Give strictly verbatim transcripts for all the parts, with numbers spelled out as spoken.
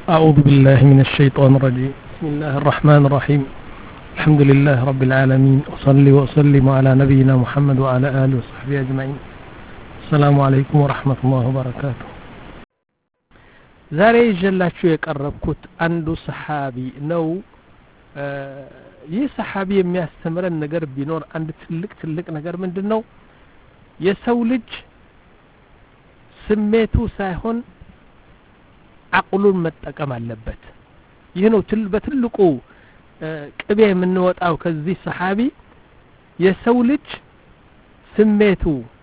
أعوذ بالله من الشيطان الرجيم. بسم الله الرحمن الرحيم. الحمد لله رب العالمين، أصلي وأسلم على نبينا محمد وعلى آله وصحبه أجمعين. السلام عليكم ورحمة الله وبركاته. ዛሬ ይዤላችሁ የቀረብኩት አንዱ ሰሃቢ ነው። ይህ ሰሃቢ የሚያስተምረን ነገር ቢኖር አንድ ትልቅ ትልቅ ነገር ምንድነው? የሰው ልጅ ስሜቱ ሳይሆን አቅሉን መጠቀም አለበት። ይህ ነው በትልቁ ቅቤ የምንወጣው ከዚህ ሰሃቢ። የሰው ልጅ ስሜቱ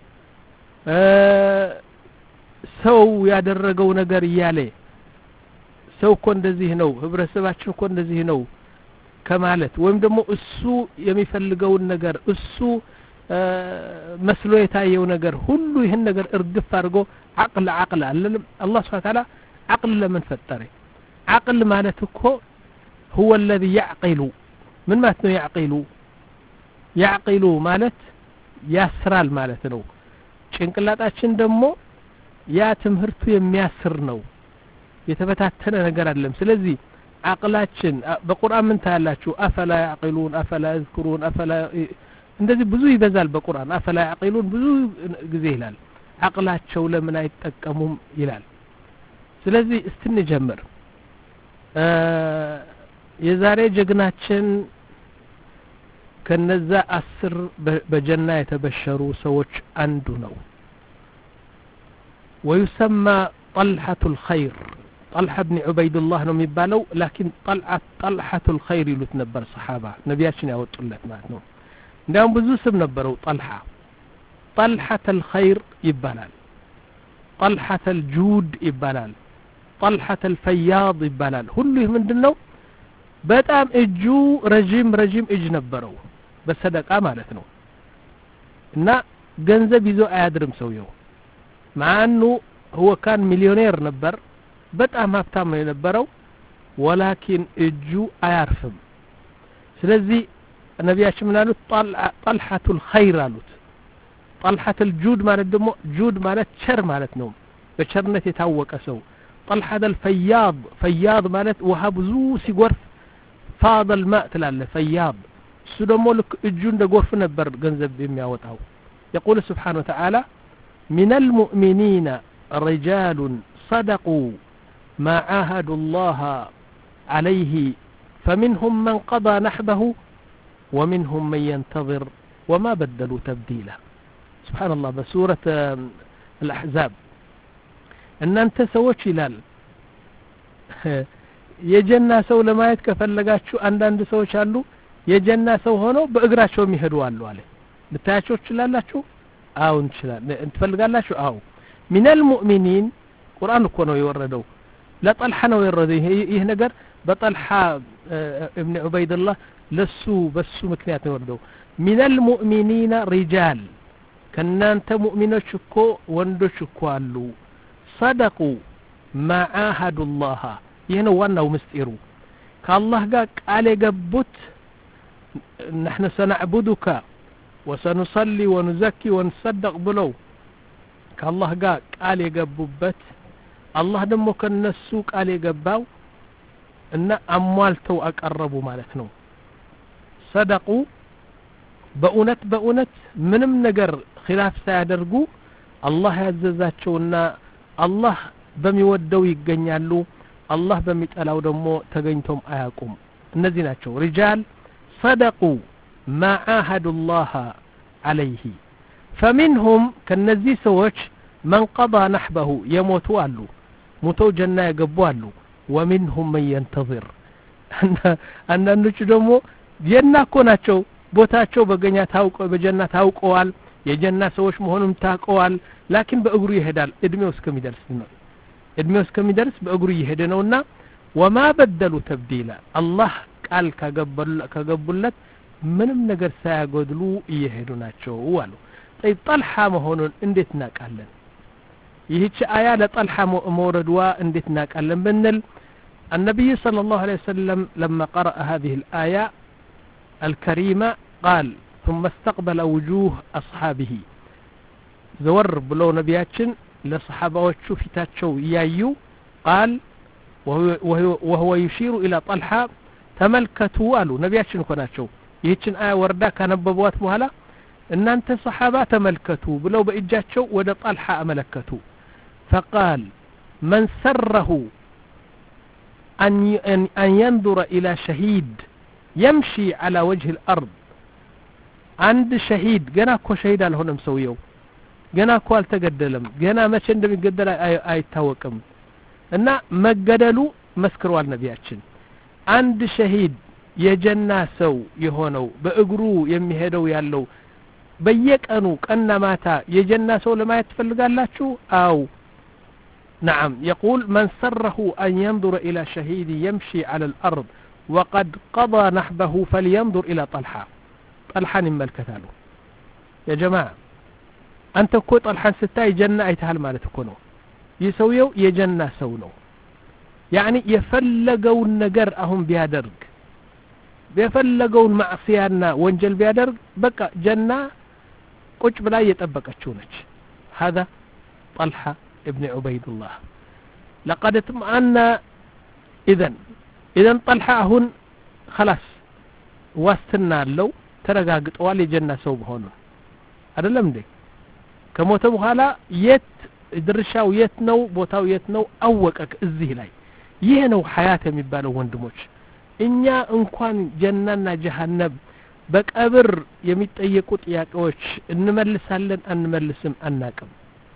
ሰው ያደረገው ነገር እያለ ሰው እኮ እንደዚህ ነው፣ ህብረተሰባችን እኮ እንደዚህ ነው ከማለት ወይም ደግሞ እሱ የሚፈልገውን ነገር እሱ መስሎ የታየው ነገር ሁሉ ይህን ነገር እርግፍ አድርጎ አቅል አቅል አለለም። አላህ Subhanahu Wa Ta'ala አቅል ለምን ፈጠረ? አቅል ማለት እኮ هو الذي يعقل ምን ማለት ነው? ያዕቂሉ ያዕቂሉ ማለት ያስራል ማለት ነው። ጭንቅላታችን ደግሞ ያ ትምህርቱ የሚያስር ነው፣ የተበታተነ ነገር አይደለም። ስለዚህ አቅላችን በቁርአን ምን ታያላችሁ? አፈላ ያዕቂሉን አፈላ ይዝኩሩን አፈላ እንደዚህ ብዙ ይበዛል በቁርአን። አፈላ ያዕቂሉን ብዙ ጊዜ ይላል። አቅላቸው ለምን አይጠቀሙም ይላል። ስለዚህ እስትንጀምር የዛሬ ጀግናችን ከነዛ አስር በጀና የተበሸሩ ሰዎች አንዱ ነው። ويسمى طلحة الخير طلحة بن عبيد الله ነው የሚባለው። لكن طلحة طلحة الخير ይሉት ነበር ሰሃባ ነቢያችን ያወጡለት ማለት ነው። እንዳውም ብዙ ስም ነበረው طلحة طلحة الخير ይባላል፣ طلحة الجود ይባላል፣ طلحة الفياض ይባላል። ሁሉ ይህ ምንድነው? በጣም እጁ ረጅም ረጅም እጅ ነበረው በሰደቃ ማለት ነው። እና ገንዘብ ይዞ አያድርም ሰውየው። ማኑ هو كان مليونير ነበር፣ በጣም ሀብታም ነው የነበረው። ولكن እጁ አያርፍም። ስለዚህ ነቢያችን ምን አሉት? طلحة الخير አሉት። طلحة الجود ማለት ደግሞ ጁድ ማለት ቸር ማለት ነው፣ በቸርነት የታወቀ ሰው። طلحة الفياض فياض ማለት ውሃ ብዙ ሲጎርፍ فاض الماء ትላለ فياض። እሱ ደግሞ ልክ እጁ እንደ ጎርፍ ነበር ገንዘብ የሚያወጣው። يقول سبحانه وتعالى من المؤمنين رجال صدقوا ما عاهدوا الله عليه فمنهم من قضى نحبه ومنهم من ينتظر وما بدلوا تبديلا. سبحان الله بسورة الأحزاب. أن أنت سويت ይላል የጀና ሰው ለማየት ከፈለጋችሁ አንዳንድ ሰዎች አሉ የጀና ሰው ሆነው በእግራቸው የሚሄዱ አሉ አለ። ልታያቸው ትችላላችሁ? አው እንችላለን። እንትፈልጋላችሁ? አው من المؤمنين ቁርአን እኮ ነው የወረደው ለጠልሐ ነው የወረደው። ይሄ ነገር በጠልሐ ابن عبيد الله ለሱ በሱ ምክንያት ነው የወረደው። من المؤمنين رجال ከናንተ ሙእሚኖች እኮ ወንዶች እኮ አሉ صدقوا ما عاهدوا الله ይሄ ነው ዋናው ምስጢሩ። ከአላህ ጋር ቃል የገቡት نحن سنعبدك وسنصلي ونزكي ونصدق ብለው ከአላህ ጋር ቃል የገቡበት አላህ ደግሞ ከነሱ ቃል የገባው እና አሟልተው አቀረቡ ማለት ነው። ሰደቁ በእውነት በእውነት ምንም ነገር ኺላፍ ሳያደርጉ አላህ ያዘዛቸውና አላህ በሚወደው ይገኛሉ፣ አላህ በሚጠላው ደግሞ ተገኝቶም አያውቁም። እነዚህ ናቸው ሪጃል ሰደቁ ማ ዓሃዱ الله عليه فمنهم ከነዚህ ሰዎች من قضى نحبه የሞቱ አሉ፣ ሞተው ጀና የገቡ አሉ። ومنهم من ينتظر አንዳንዶቹ ደግሞ ጀና እኮ ናቸው፣ ቦታቸው በገኛ ታውቀው በጀና ታውቀዋል፣ የጀና ሰዎች መሆኑን ታውቀዋል። ላኪን በእግሩ ይሄዳል እድሜው እስከሚደርስ ነው እድሜው እስከሚደርስ በእግሩ ይሄደ ነውና وما بدلوا تبديلا الله ቃል ከገቡለት ምንም ነገር ሳያጎድሉ ይሄዱ ናቸው አሉ። طيب طلحة መሆኑን እንዴት እናውቃለን? ይህች አያ ለጠልሐ መውረድዋ እንዴት እናውቃለን ብንል النبي صلى الله عليه وسلم لما قرأ هذه الآية الكريمة قال ثم استقبل وجوه أصحابه زور بلو نبياتشن ለሰሃባዎቹ ፊታቸው ያዩ ቃል وهو, وهو يشير إلى طلحة تملكتوا قالوا نبياتشن كناتشو يهتشن آية وردا كنببوات مهلا إن أنت صحابة تملكتوا بلو بإجاتشو ودا طلحة أملكتوا فقال من سره أن, أن ينظر إلى شهيد يمشي على وجه الأرض عند شهيد جنا كو شهيد على هنا مسويو جنا كو التقدلم جنا ما شندم يقدر أي أي توكم إن مجدلو مسكروا النبياتشن عند شهيد يجنا سو يهونو بأجرو يمهدو يالو بيك أنو كأن ماتا يجنا سو لما يتفلق الله شو أو نعم يقول من سره أن ينظر إلى شهيد يمشي على الأرض وقد قضى نحبه فلينظر إلى طلحة طلحة ملكتاله يا جماعة أنت كو طلحة ستاي جنة أيتهال مالت كونو يسويو يجنة سونو يعني يفلقوا النقر أهم بها درق يفلقوا المعصيانا وانجل بها درق بقى جنة قج بلا يتأبك أتشونج هذا طلحة ابن عبيد الله لقد اطمأن إذن إذن طلحة هون خلاص واستنا له ترقاقت والي جنة سوب هون هذا لم دي كموت بخالا يت درشاو يتنو بوتاو يتنو أوكك الزيه لاي يهنو حياته مبالو وندموش إنيا انكوان جننا جهنم بك أبر يميت أيكوت ياكوش انملسالن انملسم أناكم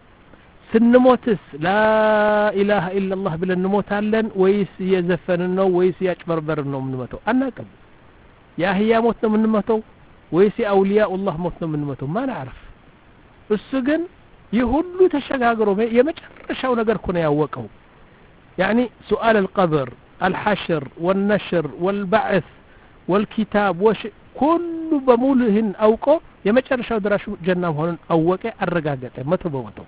سنموتس لا إله إلا الله بلا نموتالن ويس يزفننو ويس يجبربرنو من نموتو أناكم يا هي موتنا من نموتو ويس أولياء الله موتنا من نموتو ما نعرف السجن يهلو تشغاغرو يمجرشاو نغر كنا ياوقو يعني سؤال القبر الحشر والنشر والبعث والكتاب وش كل بمولهن أوقو يمجرشاو دراشو جنة هون أوقع الرقاقة متى بموتو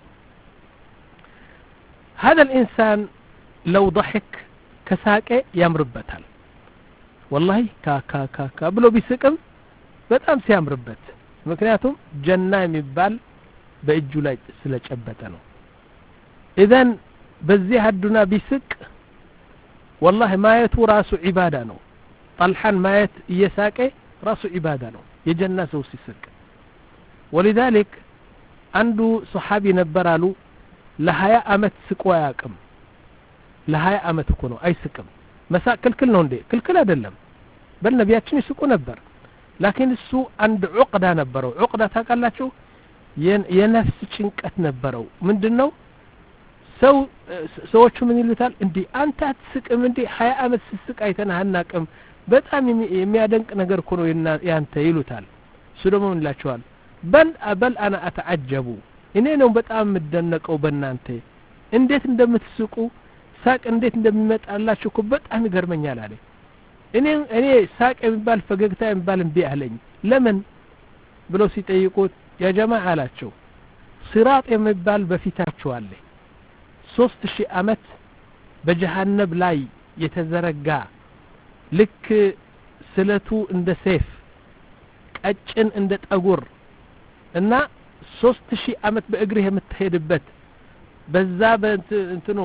هذا الإنسان لو ضحك كساكي يمربتال والله كا كا كا كا بلو بيسكم بتام سيامربت مكنياتهم جنة مبال بإجو لاي سلج أبتنو إذن بزيها الدنا بيسك والله ما يتو راسو عبادة نو طلحان ما يت يساكي راسو عبادة نو يجنة سوسي سك ولذلك عنده صحابي نبرالو لهايا أمت سكوا ياكم لهايا أمت كونو أي سكم مساء كل كل نوندي كل كل أدلم بل نبياتشن يسكو نبر لكن السوء عند عقدة نبرو عقدة تاكالات شو ينفس شنكت نبرو من دنو سو سوتشو من يلوتال اندي أنت تسكم اندي هايا أمت سسك أيتنا هناكم بتأم يميادنك نقر كونو يانتا يلوتال سلومو من لا شوال بل أبل أنا أتعجبو إني نوم بتأم مدنك أو بنانتي انديت اندمتسكو ساك انديت اندمت الله شكو بتأم يقرمن يالالي إني إني ساك امبال فققتا امبال انبيع لين لمن بلو سيتأيقوت يا جماعة لا تشو صراط امبال بفيتاتشو علي صوست شي أمت بجهنب لاي يتزرقا لك سلتو اند سيف كأجن اند تأقر إنا ሶስት ሺህ አመት በእግርህ የምትሄድበት በዛ በእንትኑ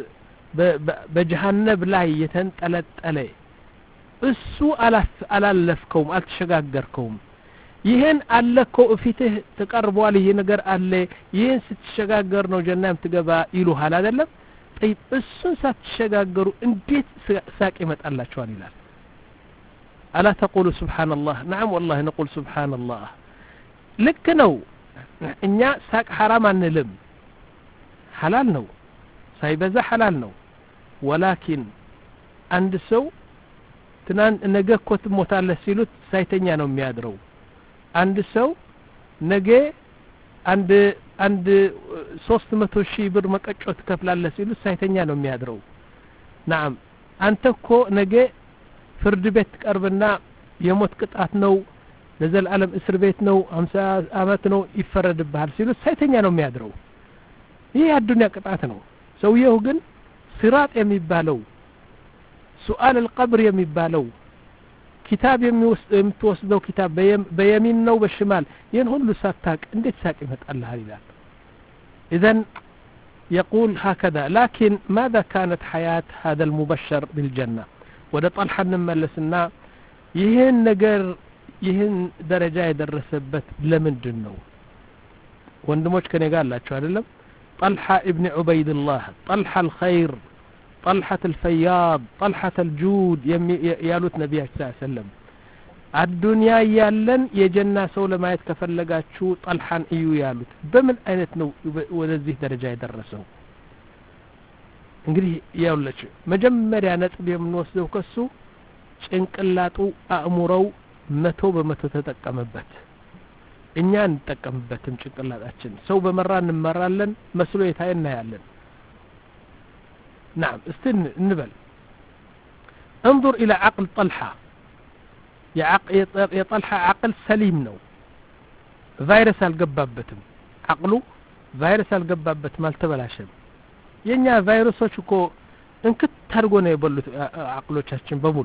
በጀሃነብ ላይ የተንጠለጠለ እሱ አላለፍከውም አልተሸጋገርከውም ይሄን አለኮ እፊትህ ተቀርቧል ይሄ ነገር አለ ይሄን ስትሸጋገር ነው ጀና የምትገባ ይሉሃል አይደለም طيب እሱን ሳትሸጋገሩ እንዴት ሳቅ ይመጣላችኋል ይላል ألا تقول سبحان الله نعم والله نقول سبحان الله لك ነው እኛ ሳቅ حرام አንልም حلال ነው ሳይበዛ حلال ነው ولكن አንድ ሰው ትናን ነገ እኮ ትሞታለህ ሲሉት ሳይተኛ ነው የሚያድረው አንድ ሰው ነገ አንድ አንድ ሶስት መቶ ሺህ ብር መቀጮ ትከፍላለህ ሲሉት ሳይተኛ ነው የሚያድረው نعم አንተ እኮ ነገ ፍርድ ቤት ቀርብና የሞት ቅጣት ነው ለዘል ዓለም እስር ቤት ነው ሃምሳ አመት ነው ይፈረድብሃል ሲሉት ሳይተኛ ነው የሚያድረው ይሄ አዱንያ ቅጣት ነው ሰውየው ግን ሲራጥ የሚባለው سؤال القبر የሚባለው كتاب የምትወስደው كتاب በየሚን ነው በሽማል ይሄን ሁሉ ሳታቅ እንዴት ሳቅ ይመጣልሃል ይላል اذا يقول هكذا لكن ماذا كانت حياة هذا المبشر بالجنة وده طلحة نملسنا يهن نجر يهن درجة يدرسبت لمن جنو وندموش كان يقال لا شو هذا طلحة ابن عبيد الله طلحة الخير طلحة الفياض طلحة الجود يالوت نبي صلى الله عليه وسلم الدنيا يالن يجنة سولة ما يتكفلقات شو طلحان ايو يالوت بمن اينت نو ودزيه درجة يدرسه እንግዲህ ያውለች መጀመሪያ ነጥብ የምንወስደው ከሱ ጭንቅላቱ አእምሮው መቶ በመቶ ተጠቀመበት እኛ እንጠቀምበትም ጭንቅላታችን ሰው በመራ እንመራለን መስሎ የታየና ያለን نعم استن نبل انظر الى عقل طلحة يا عقل يا طلحة عقل سليم نو فيروس القبابتم عقله فيروس القبابت مالتبلاشم የኛ ቫይረሶች እኮ እንክት ታርጎ ነው የበሉት አቅሎቻችን በሙሉ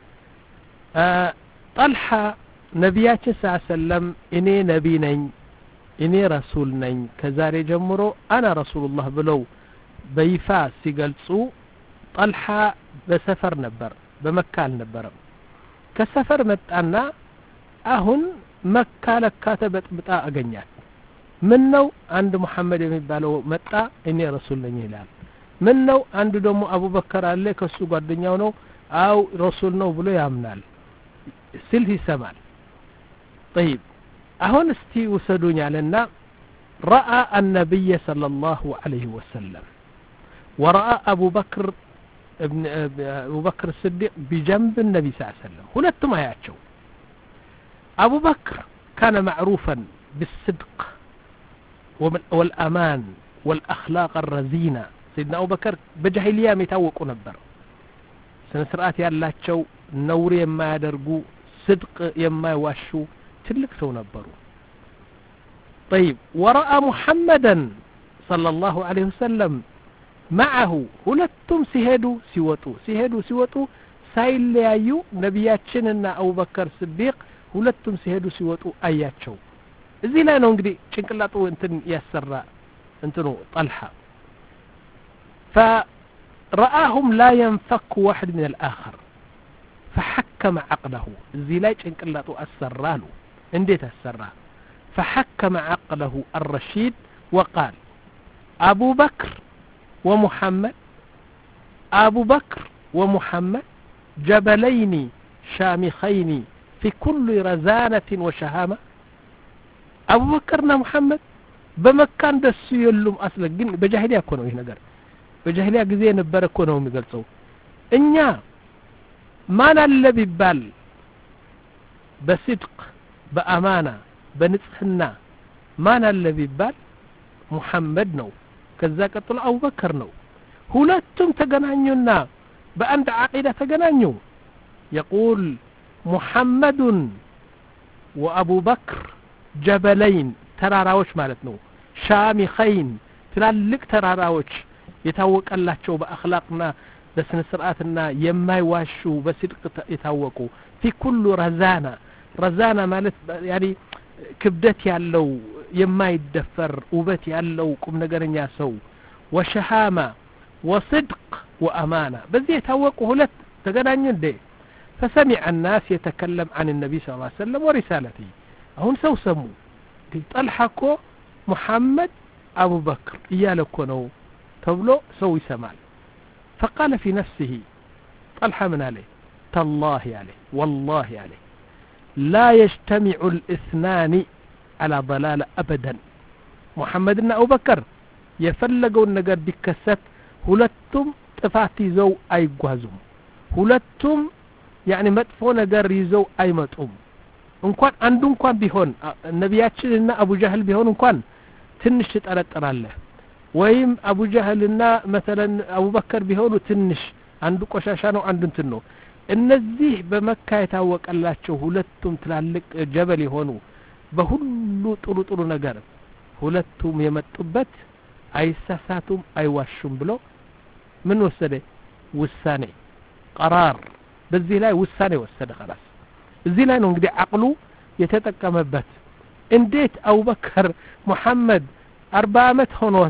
ጠልሃ ነብያችን ሰለላም እኔ ነቢ ነኝ እኔ ረሱል ነኝ ከዛሬ ጀምሮ አና ረሱልላህ ብለው በይፋ ሲገልጹ ጠልሃ በሰፈር ነበር በመካ አልነበረም ከሰፈር መጣና አሁን መካ ለካ ተበጥብጣ አገኛት ምን ነው አንድ መሐመድ የሚባለው መጣ እኔ ረሱል ነኝ ይላል ምን ነው አንዱ ደግሞ አቡበከር አለ ከሱ ጓደኛው ነው አው ረሱል ነው ብሎ ያምናል ሲል ይሰማል طيب አሁን እስቲ ወሰዱኛልና راى النبي صلى الله عليه وسلم وراى ابو بكر ابن ابو بكر الصديق بجنب النبي صلى الله عليه وسلم ሁለቱም አያቸው ابو بكر كان معروفا بالصدق والأمان والأخلاق الرزينة سيدنا أبو بكر بجاهلية ميتاوقوا نبر سنسرات يالاتشو نور يما يدرقو صدق يما يواشو تلك سو نبرو طيب ورأى محمدا صلى الله عليه وسلم معه هلتم سيهدو سيوتو سيهدو سيوتو سايل ليايو نبياتشننا أبو بكر صديق هلتم سيهدو سيوتو أياتشو እዚህ ላይ ነው እንግዲህ ጭንቅላቱ እንትን ያሰራ እንትኑ طلحة فرآهم لا ينفك واحد من الآخر فحكم عقله እዚህ ላይ ጭንቅላቱ አሰራሉ እንዴት አሰራ فحكم عقله الرشيد وقال أبو بكر ومحمد أبو بكر ومحمد جبلين شامخين في كل رزانة وشهامة أبو بكرنا محمد بمكان دس يلوم أصلا جن بجاهلية كونوا هنا جر بجاهلية جزية نبرة كونوا مقلصوا إنيا ما نلبي بال بصدق بأمانة بنصحنا ما نلبي بال محمد نو كذاك طلع أبو بكر نو هلتم تجنانيونا بأنت عقيدة تجنانيو يقول محمد وأبو بكر جبلين تراراوش مالتنو شامخين تلالك تراراوش يتوق الله شو بأخلاقنا بسن سرعاتنا يما يواشو بصدق يتوقوا في كل رزانة رزانة مالت يعني كبدت يالو يما يدفر وبت يالو كم نقرن ياسو وشهامة وصدق وأمانة بذي يتوقوا هلت تقرانيون دي فسمع الناس يتكلم عن النبي صلى الله عليه وسلم ورسالته هون سو سمو طلحة محمد أبو بكر إيالكو نو تبلو سو يسمال فقال في نفسه طلحة من عليه تالله عليه والله عليه لا يجتمع الاثنان على ضلال أبدا محمد أبو بكر يفلقوا النقر بكسات هلتم تفاتي زو أي قوازم هلتم يعني مدفو نقر يزو أي متأم እንኳን አንዱ እንኳን ቢሆን ነብያችንና አቡ ጀህል ቢሆን እንኳን ትንሽ ተጠረጠራለህ ወይም አቡ ጀህልና مثلا አቡ በከር ቢሆኑ ትንሽ አንዱ ቆሻሻ ነው አንዱ እንትን ነው እነዚህ በመካ የታወቀላቸው ሁለቱም ትላልቅ ጀበል የሆኑ በሁሉ ጥሩ ጥሩ ነገር ሁለቱም የመጡበት አይሳሳቱም አይዋሹም ብሎ ምን ወሰደ ውሳኔ قرار በዚህ ላይ ውሳኔ ወሰደ خلاص እዚህ ላይ ነው እንግዲህ አቅሉ የተጠቀመበት እንዴት አቡበከር መሐመድ አርባ አመት ሆኖታል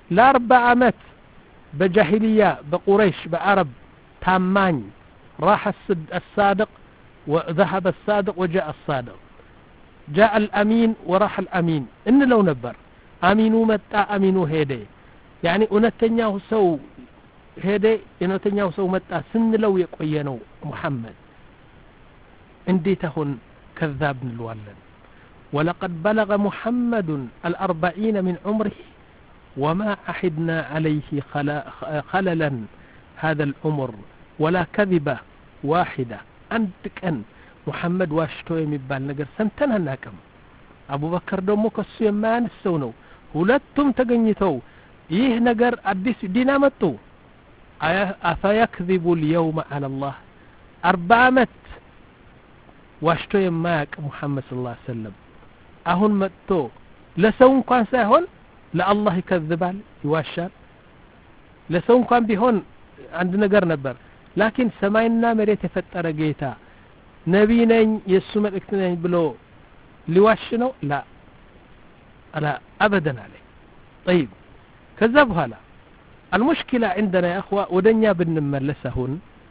ለአርባ ዓመት በጃሂልያ በቁረይሽ በአረብ ታማኝ راح الصادق وذهب الصادق وجاء الصادق جاء الأمين وراح الأمين إن لو نبر أمينو متى أمينو هيدي يعني أنتنياه سو هيدي أنتنياه سو متى سن لو يقوينو محمد انديتهن كذاب الولد ولقد بلغ محمد الأربعين من عمره وما أحدنا عليه خللا هذا العمر ولا كذبة واحدة عندك أن محمد واشتو يمبال نجر سنتنا ناكم أبو بكر دومو كسو يمان السونو ሁለቱም ተገኝተው ይህ ነገር አዲስ ዲና መጡ أفيكذب اليوم على الله أربع ዓመት ዋሽቶ የማያቅ محمد صلى الله عليه وسلم አሁን መጥቶ ለሰው እንኳን ሳይሆን ለአላህ ይከذባል ይዋሻል ለሰው እንኳን ቢሆን አንድ ነገር ነበር ላኪን ሰማይና መሬት የፈጠረ ጌታ ነብይ ነኝ የሱ መልእክት ነኝ ብሎ ሊዋሽ ነው لا لا ابدا عليه طيب ከዛ በኋላ المشكلة عندنا يا اخوة ودنيا بنملسهن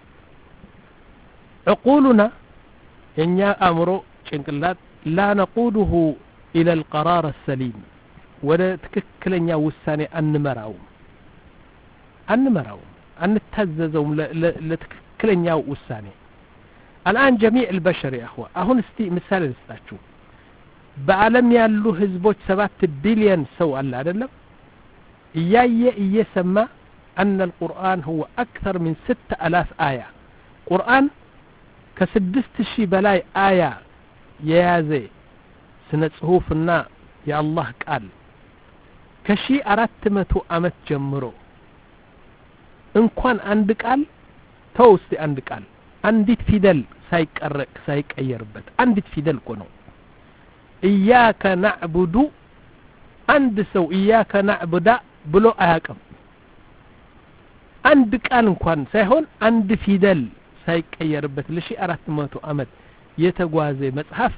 عقولنا ينيا امرو ጭንቅላት لا نقوده الى القرار السليم ولا تككلنيا ውሳኔ አንመራው አንመራው አንተዘዘው ለትክክለኛው ውሳኔ الان جميع البشر يا اخوة አሁን እስቲ ምሳሌ ልስጣችሁ በአለም ያሉ ህዝቦች ሰባት ቢሊዮን ሰው አለ አይደለም እያየ እየሰማ ان القرآن هو اكثر من ستة آلاف آية قرآن ከስድስት ሺህ በላይ آية የያዘ ስነ ጽሁፍና የአላህ ቃል ከሺ አራት መቶ ዓመት ጀምሮ እንኳን አንድ ቃል ተውስቲ አንድ ቃል አንዲት ፊደል ሳይቀረቅ ሳይቀየርበት አንዲት ፊደል እኮ ነው ኢያከ ነዕቡዱ አንድ ሰው ኢያከ ነዕቡዳ ብሎ አያውቅም አንድ ቃል እንኳን ሳይሆን አንድ ፊደል ሳይቀየርበት ለሺ አራት መቶ ዓመት የተጓዘ መጽሐፍ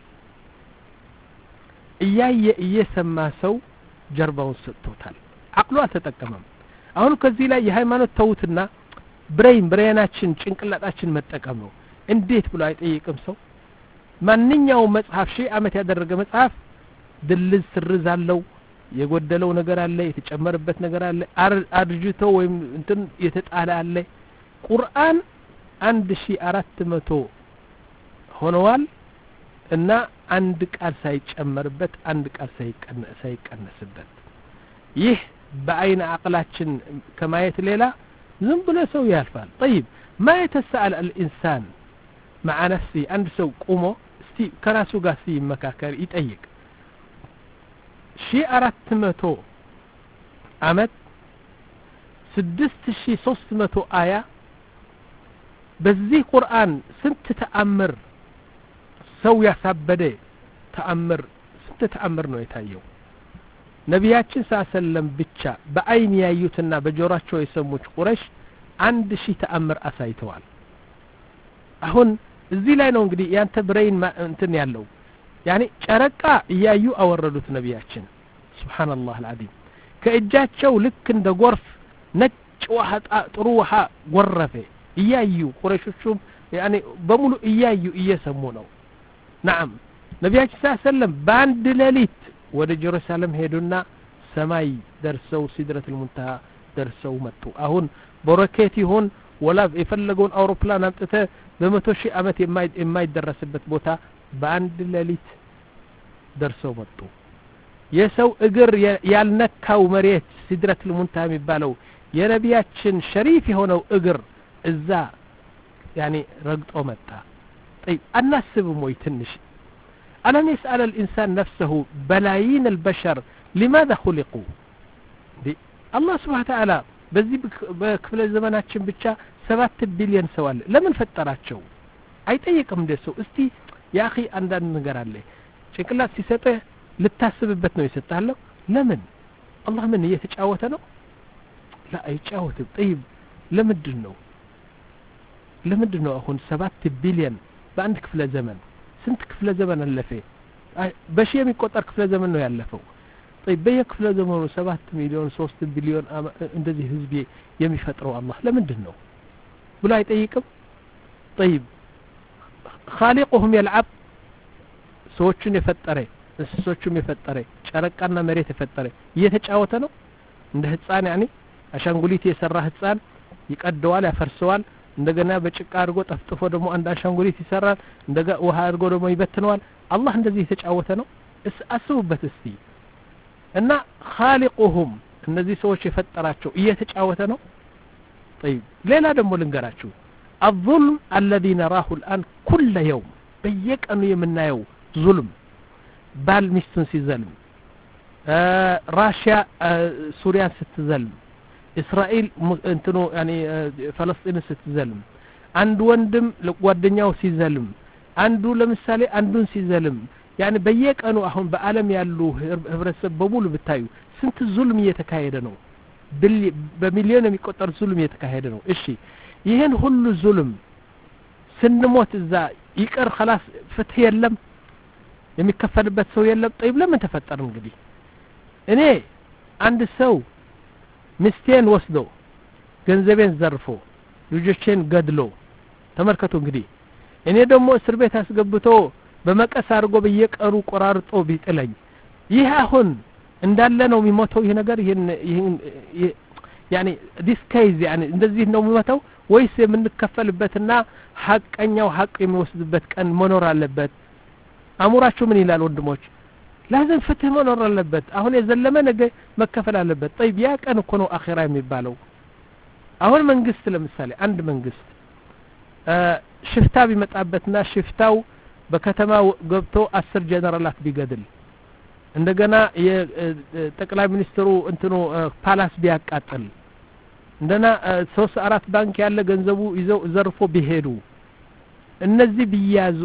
እያየ እየሰማ ሰው ጀርባውን ሰጥቶታል አቅሉ አልተጠቀመም አሁን ከዚህ ላይ የሃይማኖት ተውትና ብሬን ብሬናችን ጭንቅላታችን መጠቀም ነው እንዴት ብሎ አይጠይቅም ሰው ማንኛው መጽሐፍ ሺህ ዓመት ያደረገ መጽሐፍ ድልዝ ስርዝ አለው የጎደለው ነገር አለ የተጨመረበት ነገር አለ አርጅቶ ወይም እንትን የተጣለ አለ ቁርአን አንድ ሺህ አራት መቶ ሆነዋል እና አንድ ቃል ሳይጨመርበት አንድ ቃል ሳይቀነስ ሳይቀነስበት ይህ በአይን አቅላችን ከማየት ሌላ ዝም ብሎ ሰው ያልፋል طيب ما يتساءل الانسان مع نفسه عند سو قومو استي كراسو ጋር ሲመካከር ይጠይቅ ሺህ አራት መቶ አመት ስድስት ሺህ ሶስት መቶ አያ በዚህ ቁርአን ስንት ተአምር ሰው ያሳበደ ተአምር ስንት ተአምር ነው የታየው ነቢያችን ሰለላም ብቻ በአይን ያዩትና በጆሮአቸው የሰሙት ቁረሽ አንድ ሺህ ተአምር አሳይተዋል አሁን እዚህ ላይ ነው እንግዲህ ያንተ ብሬን እንትን ያለው ያኒ ጨረቃ እያዩ አወረዱት ነቢያችን ሱብሃንአላህ አልዓዚም ከእጃቸው ልክ እንደ ጎርፍ ነጭ ውሃ ጥሩ ውሃ ጎረፈ እያዩ ቁረሾቹም ያኒ በሙሉ እያዩ እየሰሙ ነው نعم ነቢያችን ሰለላም በአንድ ሌሊት ወደ ኢየሩሳሌም ሄዱና ሰማይ ደርሰው ሲድረቱል ሙንተሃ ደርሰው መጡ አሁን በሮኬት ይሁን ወላ የፈለገውን አውሮፕላን አምጥተ በመቶ ሺህ ዓመት የማይደረስበት ቦታ በአንድ ሌሊት ደርሰው መጡ የሰው እግር ያልነካው መሬት ሲድረቱል ሙንተሃ የሚባለው የነቢያችን ሸሪፍ የሆነው እግር እዛ ያኒ ረግጦ መጣ طيب الناسب موي تنش ألم يسأل الإنسان نفسه بلايين البشر لماذا خلقوا دي الله سبحانه وتعالى بزي بكفل زماناتشن بتشا سبعة بليون سوال لمن فتراتشو አይጠይቅም ደሱ እስቲ ያኺ አንዳንድ ነገር አለ ጭንቅላት ሲሰጥህ ልታስብበት ነው ይሰጣለው ለምን አላህ ምን እየተጫወተ ነው لا አይጫወትም طيب ለምንድን ነው ለምንድን ነው አሁን ሰባት ቢሊዮን በአንድ ክፍለ ዘመን ስንት ክፍለ ዘመን አለፈ በሺህ የሚቆጠር ክፍለ ዘመን ነው ያለፈው طيب በየክፍለ ዘመኑ ሰባት ሚሊዮን ሶስት ቢሊዮን እንደዚህ ህዝብ የሚፈጥረው አላህ ለምንድን ነው ብሎ አይጠይቅም طيب خالقهم يلعب ሰዎችን የፈጠረ እንስሶችን የፈጠረ ጨረቃና መሬት የፈጠረ እየተጫወተ ነው እንደ ህፃን يعني አሻንጉሊት የሰራ ህፃን ይቀደዋል ያፈርሰዋል እንደገና በጭቃ አድርጎ ጠፍጥፎ ደግሞ አንድ አሻንጉሊት ይሰራል እንደገና ውሃ አድርጎ ደግሞ ይበትነዋል አላህ እንደዚህ የተጫወተ ነው እስ አስቡበት እስቲ እና خالقهم እነዚህ ሰዎች የፈጠራቸው እየተጫወተ ነው طيب ሌላ ደግሞ ልንገራችሁ الظلم الذي نراه الآن كل يوم በየቀኑ የምናየው ظلم ባል ሚስቱን ሲዘልም ራሽያ ሱሪያን ስትዘልም እስራኤል እንትኑ يعني فلسطين ስትዘልም አንድ ወንድም ለጓደኛው ሲዘልም አንዱ ለምሳሌ አንዱን ሲዘልም يعني በየቀኑ አሁን በአለም ያሉ ህብረተሰብ በሙሉ ብታዩ ስንት ዙልም እየተካሄደ ነው በሚሊዮን የሚቆጠር ዙልም እየተካሄደ ነው እሺ ይሄን ሁሉ ዙልም ስንሞት እዛ ይቀር خلاص ፍትህ የለም የሚከፈልበት ሰው የለም طيب ለምን ተፈጠረ እንግዲህ እኔ አንድ ሰው ሚስቴን ወስዶ ገንዘቤን ዘርፎ ልጆቼን ገድሎ ተመልከቱ እንግዲህ እኔ ደግሞ እስር ቤት አስገብቶ በመቀስ አድርጎ በየቀሩ ቆራርጦ ቢጥለኝ ይህ አሁን እንዳለ ነው የሚሞተው ይሄ ነገር ይሄን ይሄን يعني this case يعني እንደዚህ ነው የሚሞተው ወይስ የምንከፈልበትና ሐቀኛው ሐቅ የሚወስድበት ቀን መኖር አለበት አሙራችሁ ምን ይላል ወንድሞች لازم ፍትህ መኖር አለበት አሁን የዘለመ ነገር መከፈል አለበት طيب ያ ቀን እኮ ነው አኺራ የሚባለው አሁን መንግስት ለምሳሌ አንድ መንግስት ሽፍታ ቢመጣበትና ሽፍታው በከተማው ገብቶ አስር ጀነራላት ቢገድል እንደገና የጠቅላይ ሚኒስትሩ እንትኑ ፓላስ ቢያቃጥል እንደና ሶስት አራት ባንክ ያለ ገንዘቡ ይዘው ዘርፎ ቢሄዱ እነዚህ ቢያዙ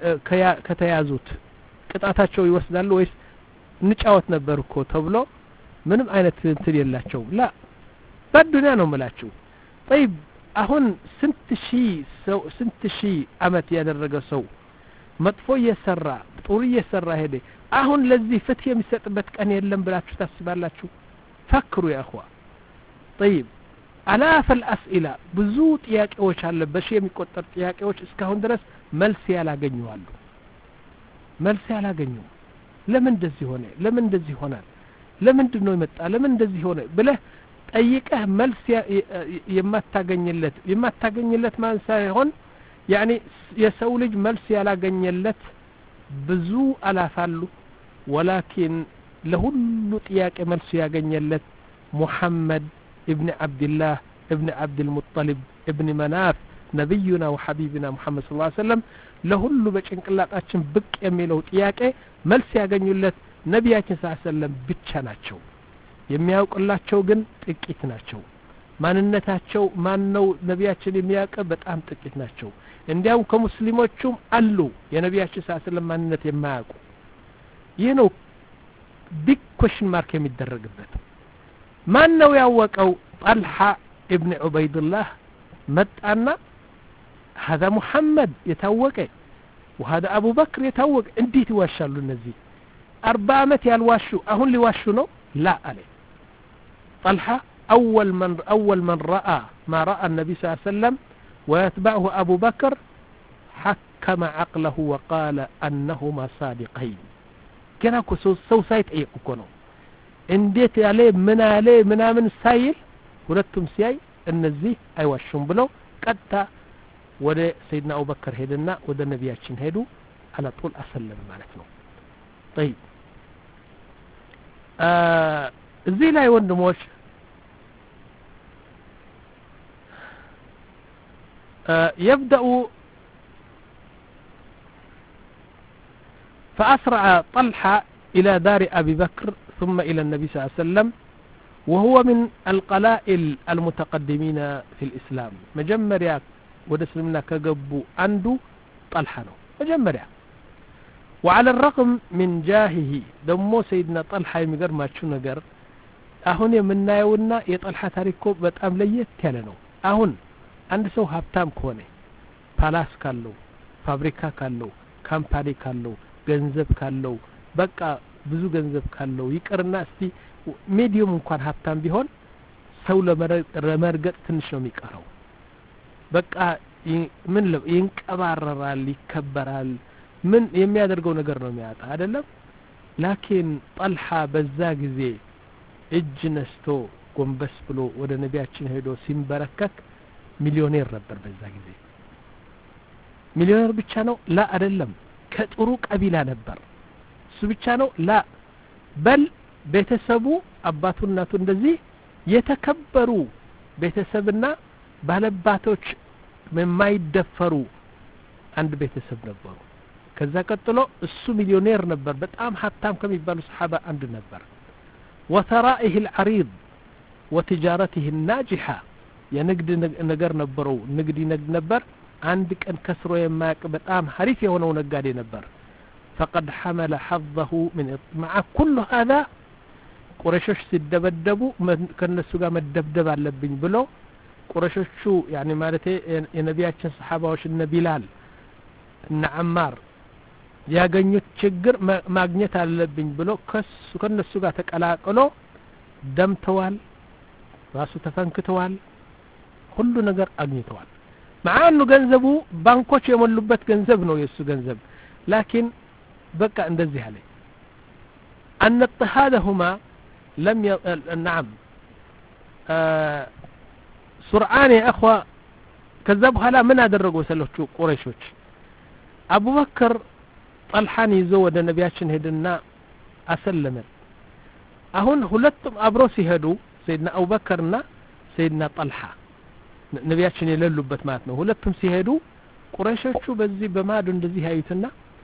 ከተያዙት ቅጣታቸው ይወስዳሉ ወይስ እንጫወት ነበር እኮ ተብሎ ምንም አይነት እንትን የላቸው ላ በዱንያ ነው መላችሁ طيب አሁን ስንት ሺ ሰው ስንት ሺ አመት ያደረገ ሰው መጥፎ እየሰራ ጥሩ እየሰራ ሄደ አሁን ለዚህ ፍትህ የሚሰጥበት ቀን የለም ብላችሁ ታስባላችሁ ፈክሩ يا اخوا طيب አላፍ الاسئله ብዙ ጥያቄዎች አለ በሺ የሚቆጠር ጥያቄዎች እስካሁን ድረስ መልስ ያላገኙ አሉ መልስ ያላገኙ ለምን እንደዚህ ሆነ ለምን እንደዚህ ሆናል ለምንድን ነው የመጣ ለምን እንደዚህ ሆነ ብለህ ጠይቀህ መልስ የማታገኝለት የማታገኝለት ማን ሳይሆን يعني የሰው ልጅ መልስ ያላገኘለት ብዙ አላፋሉ ولكن ለሁሉ ጥያቄ መልስ ያገኘለት محمد ابن عبد الله ابن عبد المطلب ابن مناف نبينا وحبيبنا محمد صلى الله عليه وسلم ለሁሉ በጭንቅላታችን ብቅ የሚለው ጥያቄ መልስ ያገኙለት ነብያችን ሰለላሁ ዐለይሂ ወሰለም ብቻ ናቸው የሚያውቁላቸው ግን ጥቂት ናቸው ማንነታቸው ማን ነው ነብያችን የሚያውቅ በጣም ጥቂት ናቸው እንዲያው ከሙስሊሞቹም አሉ የነብያችን ሰለላሁ ዐለይሂ ወሰለም ማንነት የማያውቁ ይህ ነው ቢግ ኩዌስችን ማርክ የሚደረግበት ማን ነው ያወቀው طلحة ابن عبيد الله መጣና هذا محمد يتوقع وهذا أبو بكر يتوقع እንዴት ይዋሻሉ እነዚህ አርባ አመት ያልዋሹ አሁን ሊዋሹ ነው لا عليه طلحة أول من أول من رأى ما رأى النبي صلى الله عليه وسلم ويتبعه أبو بكر حكم عقله وقال أنهما صادقين كنا كسو سو سايت أي كونو እንዴት ያለ ምን ያለ ምናምን ሳይል ሁለቱም ሲያይ እነዚህ አይዋሹም ብለው ቀጥታ ወደ ሰይድና አቡበከር ሄደና ወደ ነብያችን ሄዱ على طول أسلم ማለት ነው طيب እዚህ ላይ ወንድሞች يبدأ فأسرع طلحة إلى دار أبي بكر ثم إلى النبي صلى الله عليه وسلم وهو من القلائل المتقدمين في الإسلام مجمريا ودسلمنا كجبو عنده طلحة مجمريا وعلى الرغم من جاهه دمو سيدنا طلحة يمقر ما تشو نقر أهون يمنا يونا يطلحة تاريكو بتأم ليت كالنو أهون عند سو هابتام كوني بالاس كالو فابريكا كالو كامباني كالو ገንዘብ ካለው በቃ ብዙ ገንዘብ ካለው ይቀርና እስቲ ሚዲየም እንኳን ሀብታም ቢሆን ሰው ለመርገጥ ትንሽ ነው የሚቀረው በቃ ምን ይንቀባረራል ይከበራል ምን የሚያደርገው ነገር ነው የሚያጣ አይደለም ላኪን ጠልሃ በዛ ጊዜ እጅ ነስቶ ጎንበስ ብሎ ወደ ነቢያችን ሄዶ ሲንበረከክ ሚሊዮኔር ነበር በዛ ጊዜ ሚሊዮኔር ብቻ ነው ላ አይደለም ከጥሩ ቀቢላ ነበር እሱ ብቻ ነው ላ በል ቤተሰቡ አባቱ እናቱ እንደዚህ የተከበሩ ቤተሰብና ባለባቶች የማይደፈሩ አንድ ቤተሰብ ነበሩ ከዛ ቀጥሎ እሱ ሚሊዮኔር ነበር በጣም ሀብታም ከሚባሉ ሰሃባ አንድ ነበር وثرائه العريض وتجارته الناجحة የንግድ ነገር ነበረው ንግድ ይነግድ ነበር አንድ ቀን ከስሮ የማያውቅ በጣም ሐሪፍ የሆነው ነጋዴ ነበር فقد حمل حظه من مع كل هذا ቁረይሾች ሲደበደቡ ከነሱ ጋር መደብደብ አለብኝ ብሎ ቁረይሾቹ يعني ማለት የነቢያችን ሰሃባዎች እነ ቢላል እነ አማር ያገኙት ችግር ማግኘት አለብኝ ብሎ ከሱ ከነሱ ጋር ተቀላቅሎ ደምተዋል ራሱ ተፈንክተዋል ሁሉ ነገር አግኝተዋል ማአኑ ገንዘቡ ባንኮች የሞሉበት ገንዘብ ነው የሱ ገንዘብ ላኪን በቃ እንደዚህ አለ ان اضطهادهما لم ي... نعم آه... سرعان يا اخوه كذبوا هلا من ادرجوا سلوچ قريشوች ابو بكر طلحان يزو ወደ ነቢያችን ሄድና አሰለመ አሁን ሁለቱም አብሮ ሲሄዱ ሰይድና አቡበከርና ሰይድና ጠልሃ ነቢያችን የሌሉበት ማለት ነው ሁለቱም ሲሄዱ ቁረይሾቹ በዚህ በማዱ እንደዚህ ያዩትና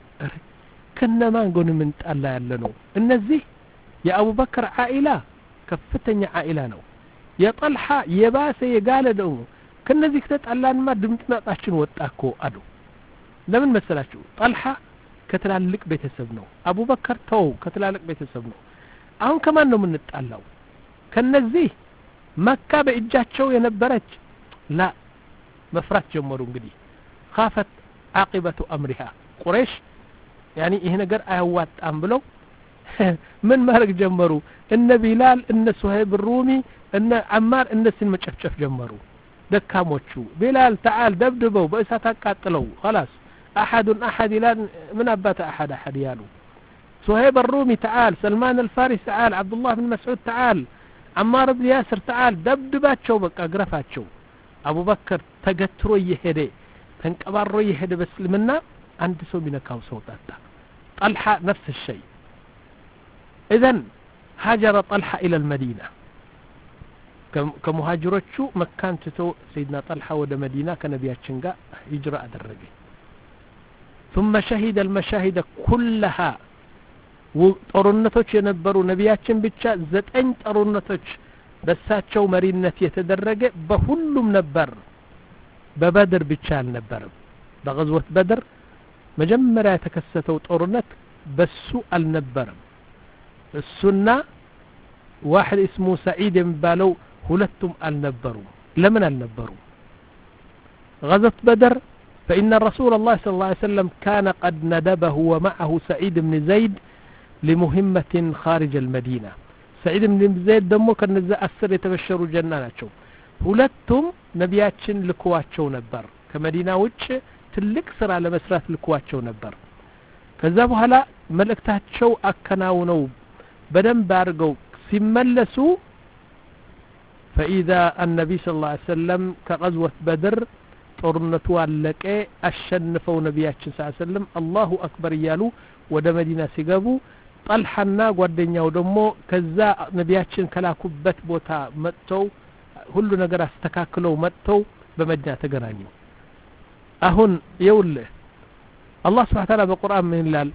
ከነማን ጎን ምን ጣላ ያለ ነው እነዚህ የአቡበከር ዓኢላ ከፍተኛ ዓኢላ ነው የጠልሃ የባሰ የጋለ ነው ከነዚህ ከተጣላንማ ድምጥናጣችን ወጣኮ አሉ ለምን መሰላችሁ ጠልሃ ከትላልቅ ቤተሰብ ነው አቡበከር ተው ከትላልቅ ቤተሰብ ነው አሁን ከማን ነው የምንጣላው ከነዚህ መካ በእጃቸው የነበረች لا መፍራት ጀመሩ እንግዲህ خافت عاقبه امرها ቁረይሽ يعني ይሄ ነገር አያዋጣም ብለው ምን ማድረግ ጀመሩ እነ ቢላል እነ ሱሀይብ الروሚ እነ አማር እነሱን መጨፍጨፍ ጀመሩ ደካሞቹ ቢላል تعال ደብድበው በእሳት አቃጥለው خلاص احد احد الى من ابات احد احد يالو ሱሀይብ الروሚ تعال سلمان الفارس تعال عبد الله بن مسعود تعال عمار بن ياسر تعال ደብድባቸው በቃ ግረፋቸው አቡበከር ተገትሮ ይሄደ ተንቀባሮ ይሄደ በስልምና አንድ ሰው ቢነካው ሰው ታጣ طلحه نفس الشيء اذا هاجر طلحه الى المدينه كمهاجروቹ መካን ትቶ سيدنا طلحه ወደ መዲና ከነቢያችን ጋር ሂጅራ አደረገ ثم شهد المشاهد كلها ጦርነቶች የነበሩ ነቢያችን ብቻ ዘጠኝ ጦርነቶች በሳቸው መሪነት የተደረገ በሁሉም ነበር በበድር ብቻ አልነበረም በغزوة بدر መጀመሪያ የተከሰተው ጦርነት በሱ አልነበረም እሱና واحد اسمه سعيد የሚባለው ሁለቱም አልነበሩም ለምን አልነበሩ غزوة بدر فإن رسول الله صلى الله عليه وسلم كان قد ندبه ومعه سعيد بن زيد لمهمة خارج المدينة سعيد بن زيد ደሞ ከነዛ አስር የተበሸሩ ጀና ናቸው ሁለቱም ነቢያችን ልኳቸው ነበር ከመዲና ውጭ ትልቅ ስራ ለመስራት ልኳቸው ነበር ከዛ በኋላ መልእክታቸው አከናውነው በደንብ አድርገው ሲመለሱ فإذا النبي صلى الله عليه وسلم كغزوة بدر ጦርነቱ አለቀ አሸንፈው ነቢያችን ሰለላሁ ዐለይሂ ወሰለም አላሁ አክበር ይያሉ ወደ መዲና ሲገቡ ጠልሐና ጓደኛው ደግሞ ከዛ ነቢያችን ከላኩበት ቦታ መጥተው ሁሉ ነገር አስተካክለው መጥተው በመዲና ተገናኙ አሁን ይውልህ አላህ Subhanahu Wa Ta'ala በቁርአን ምን ይላል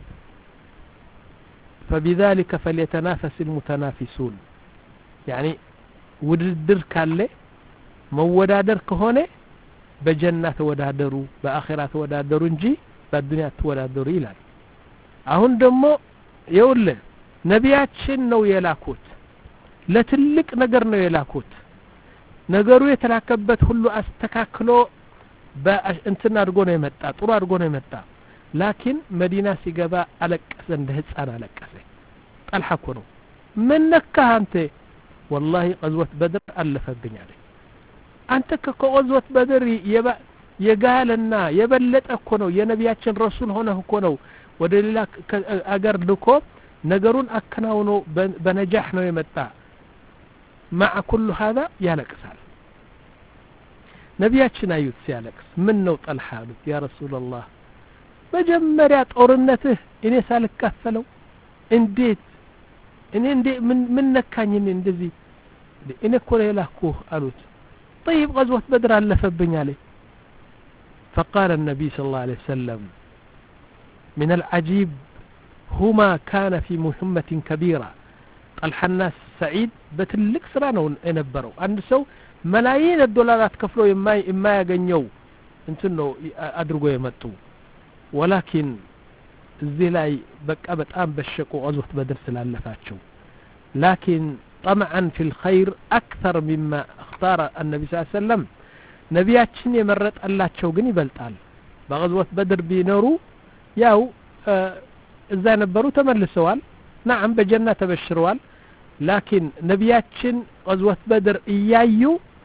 فبذلك فليتنافس المتنافسون يعني ውድድር ካለ መወዳደር ከሆነ በጀነት ተወዳደሩ በአኺራት ተወዳደሩ እንጂ በዱንያ ተወዳደሩ ይላል አሁን ደግሞ ይውልህ ነቢያችን ነው የላኩት ለትልቅ ነገር ነው የላኩት ነገሩ የተላከበት ሁሉ አስተካክሎ በእንትና አድርጎ ነው የመጣ ጥሩ አድርጎ ነው የመጣ ላኪን መዲና ሲገባ አለቀሰ እንደ ህፃን አለቀሰ طلحة كنو من نكه أنت والله غزوة بدر ألفبني عليه أنت كغزوة بدر يبا يقالنا يبلت أكونو ينبياتشن رسول هنا كونو ودليلا أجر لكو نجرون أكناونو بنجاحنا يمتع مع كل هذا يالك سال نبياتشن أيوت سيالكس منو طلحة يا رسول الله مجمريات أورنته إني سالك كفلو انديت إني اندي من من نكاني اندزي إني كوري لهكوه قالوت طيب غزوة بدر ألفبني عليه فقال النبي صلى الله عليه وسلم من العجيب هما كان في مهمة كبيرة طلحة الناس سعيد بتلك سرانو ينبروا عند سو ملايين الدولارات كفلوا إما إما يغنيو انتنو أدرقوا يمتو ولكن الزلاي بقى بتقام بالشكو غزوة بدر سلالفاتشو لكن طمعا في الخير أكثر مما اختار النبي صلى الله عليه وسلم نبياتشن يمرت الله تشوقن يبلطال بغزوة بدر بينورو ያው እዛ ነበሩ ተመልሰዋል نعم በጀና ተበሽረዋል لكن ነቢያችን غزوة بدر እያዩ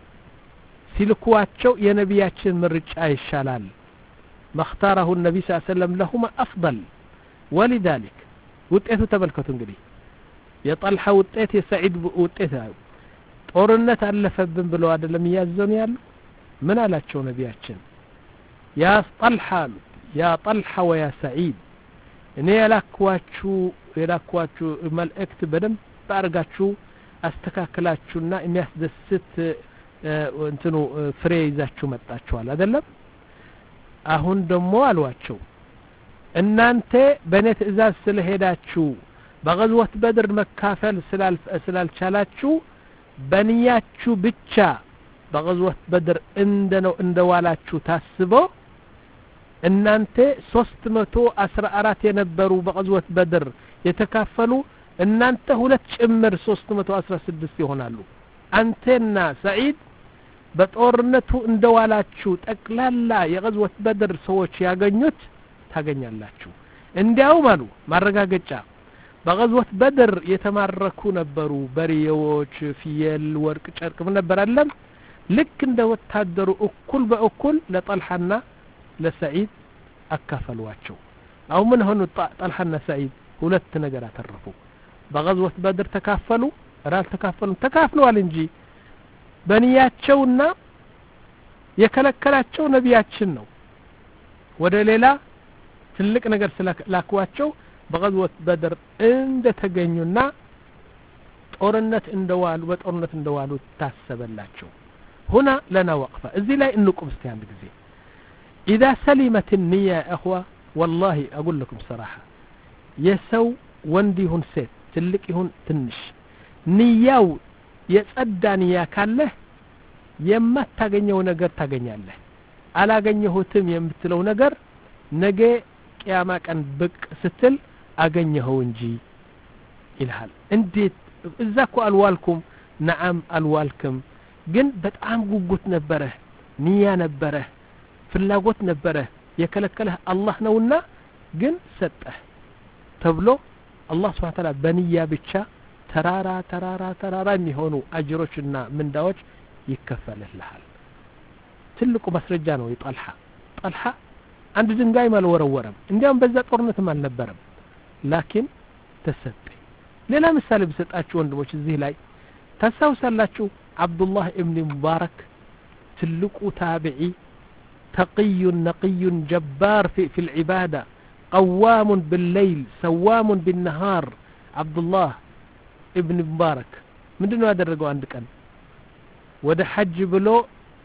ሲልኳቸው የነቢያችን ምርጫ ይሻላል مختاره النبي صلى الله عليه وسلم لهما أفضل ولذلك ውጤቱ ተመልከቱ እንግዲህ የጠልሐ ውጤት የሰዒድ ውጤት ጦርነት አለፈብን ብለው አይደለም ያዘኑ ያሉ ምን አላቸው ነቢያችን ያ ጠልሐ يا طلحة ويا سعيد እኔ ያላኳችሁ ያላኳችሁ መልእክት በደም ባርጋችሁ አስተካክላችሁና የሚያስደስት እንትኑ ፍሬ ይዛችሁ መጣችኋል አይደለም አሁን ደሞ አሏቸው እናንተ በኔ ትእዛዝ ስለሄዳችሁ በغزوة بدر መካፈል ስላልቻላችሁ በንያችሁ ብቻ በغزوة بدر እንደነው እንደዋላችሁ ታስቦ እናንተ ሶስት መቶ አስራ አራት የነበሩ በغزوة بدر የተካፈሉ እናንተ ሁለት ጭምር ሶስት መቶ አስራ ስድስት ይሆናሉ አንተና ሰዒድ በጦርነቱ እንደዋላችሁ ጠቅላላ የغزوة بدر ሰዎች ያገኙት ታገኛላችሁ እንዲያውም አሉ ማረጋገጫ በغزوة بدر የተማረኩ ነበሩ በሪዮች ፍየል ወርቅ ጨርቅ ምን ነበር አለም ልክ እንደ ወታደሩ እኩል በእኩል ለጠልሐና ለሰዒድ አካፈሏቸው አው ምን ሆኑ ጠልሐና ሰዒድ ሁለት ነገር አተረፉ በغزوة بدر ተካፈሉ ራል ተካፈሉ ተካፍለዋል እንጂ በንያቸውና የከለከላቸው ነቢያችን ነው ወደ ሌላ ትልቅ ነገር ስለላኳቸው በغزوة بدر እንደ ተገኙና ጦርነት እንደዋሉ በጦርነት እንደዋሉ ታሰበላቸው هنا لنا وقفة እዚህ ላይ እንቁም እስቲ አንድ ጊዜ إذا سلمت النية يا أخوة والله أقول لكم صراحة يسو وندي هون سيت تلك هون تنش نياو يتصدى نيا كاله يما تغنيو نجر تغني الله على غنيه تم يمتلو نجر نجي قياما كان بق ستل أغنيه እንጂ ይልሃል እንዴት እዛኮ አልዋልኩም نعم አልዋልኩም ግን በጣም ጉጉት ነበረ ንያ ነበረ ፍላጎት ነበረ የከለከለህ አላህ ነውና ግን ሰጠህ ተብሎ አላህ Subhanahu Wa Ta'ala በንያ ብቻ ተራራ ተራራ ተራራ የሚሆኑ አጅሮችና ምንዳዎች ይከፈልልሃል ትልቁ ማስረጃ ነው የጠልሐ ጠልሐ አንድ ድንጋይ ማልወረወረም እንዲያውም በዛ ጦርነትም አልነበረም ላኪን ተሰጠ ሌላ ምሳሌ ብሰጣችሁ ወንድሞች እዚህ ላይ ተሳውሳላችሁ አብዱላህ ኢብኑ ሙባረክ ትልቁ ታቢዒ تقي نقي جبار في في العبادة قوام بالليل سوام بالنهار عبد الله ابن مبارك من دون هذا الرجوع عندك أن وده حج بلو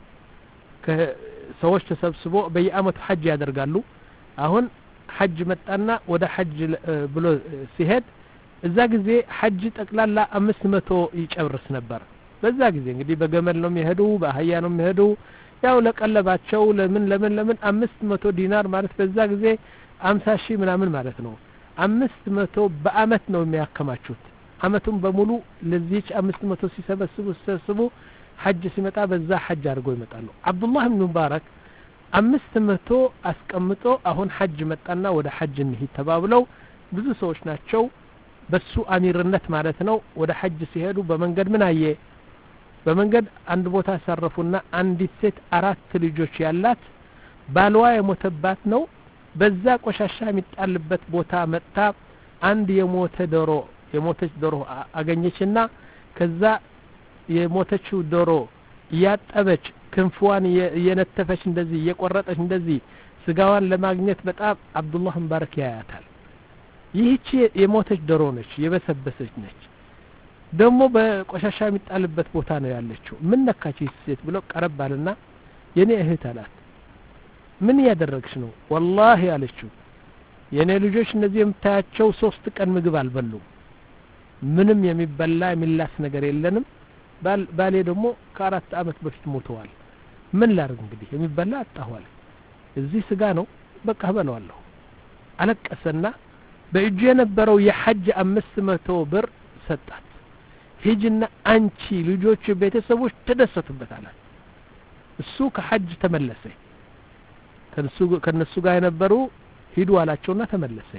كسوش تسبسبو بيأمة حج هذا قالوا أهون حج متأنا وده حج بلو سهد الزاق زي حج تقلال لا أمس متو يجبرس نبر بزاق زي قدي بجمل لهم يهدوا بهيانهم يهدوا ያው ለቀለባቸው ለምን ለምን ለምን አምስት መቶ ዲናር ማለት በዛ ጊዜ አምሳ ሺህ ምናምን ማለት ነው አምስት መቶ በአመት ነው የሚያከማቹት አመቱን በሙሉ ለዚህች አምስት መቶ ሲሰበስቡ ሲሰበስቡ ሐጅ ሲመጣ በዛ ሐጅ አድርገው ይመጣሉ አብዱላህ ኢብኑ ሙባረክ አምስት መቶ አስቀምጦ አሁን ሐጅ መጣና ወደ ሐጅ እንሂድ ተባብለው ብዙ ሰዎች ናቸው በሱ አሚርነት ማለት ነው ወደ ሐጅ ሲሄዱ በመንገድ ምን አየ በመንገድ አንድ ቦታ ያሳረፉና አንዲት ሴት አራት ልጆች ያላት ባልዋ የሞተባት ነው በዛ ቆሻሻ የሚጣልበት ቦታ መጣ አንድ የሞተ ዶሮ የሞተች ዶሮ አገኘችና ከዛ የሞተችው ዶሮ ያጠበች ክንፏን የነተፈች እንደዚህ የቆረጠች እንደዚህ ስጋዋን ለማግኘት በጣም አብዱላህ ሙባረክ ያያታል ይህች የሞተች ዶሮ ነች የበሰበሰች ነች ደግሞ በቆሻሻ የሚጣልበት ቦታ ነው ያለችው ምን ነካች ሴት ብሎ ቀረባልና የኔ እህት አላት ምን ያደረግሽ ነው والله አለችው የኔ ልጆች እነዚህ የምታያቸው ሶስት ቀን ምግብ አልበሉም ምንም የሚበላ የሚላስ ነገር የለንም ባል ባሌ ደግሞ ከአራት አመት በፊት ሞተዋል ምን ላርግ እንግዲህ የሚበላ አጣኋል እዚህ ስጋ ነው በቃ በለዋለሁ አለቀሰና በእጁ የነበረው የሐጅ አምስት መቶ ብር ሰጣት ሂጅና አንቺ ልጆች ቤተሰቦች ተደሰቱበት አላት እሱ ከሐጅ ተመለሰ ከነሱ ከነሱ ጋር የነበሩ ሂዱ አላቸውና ተመለሰ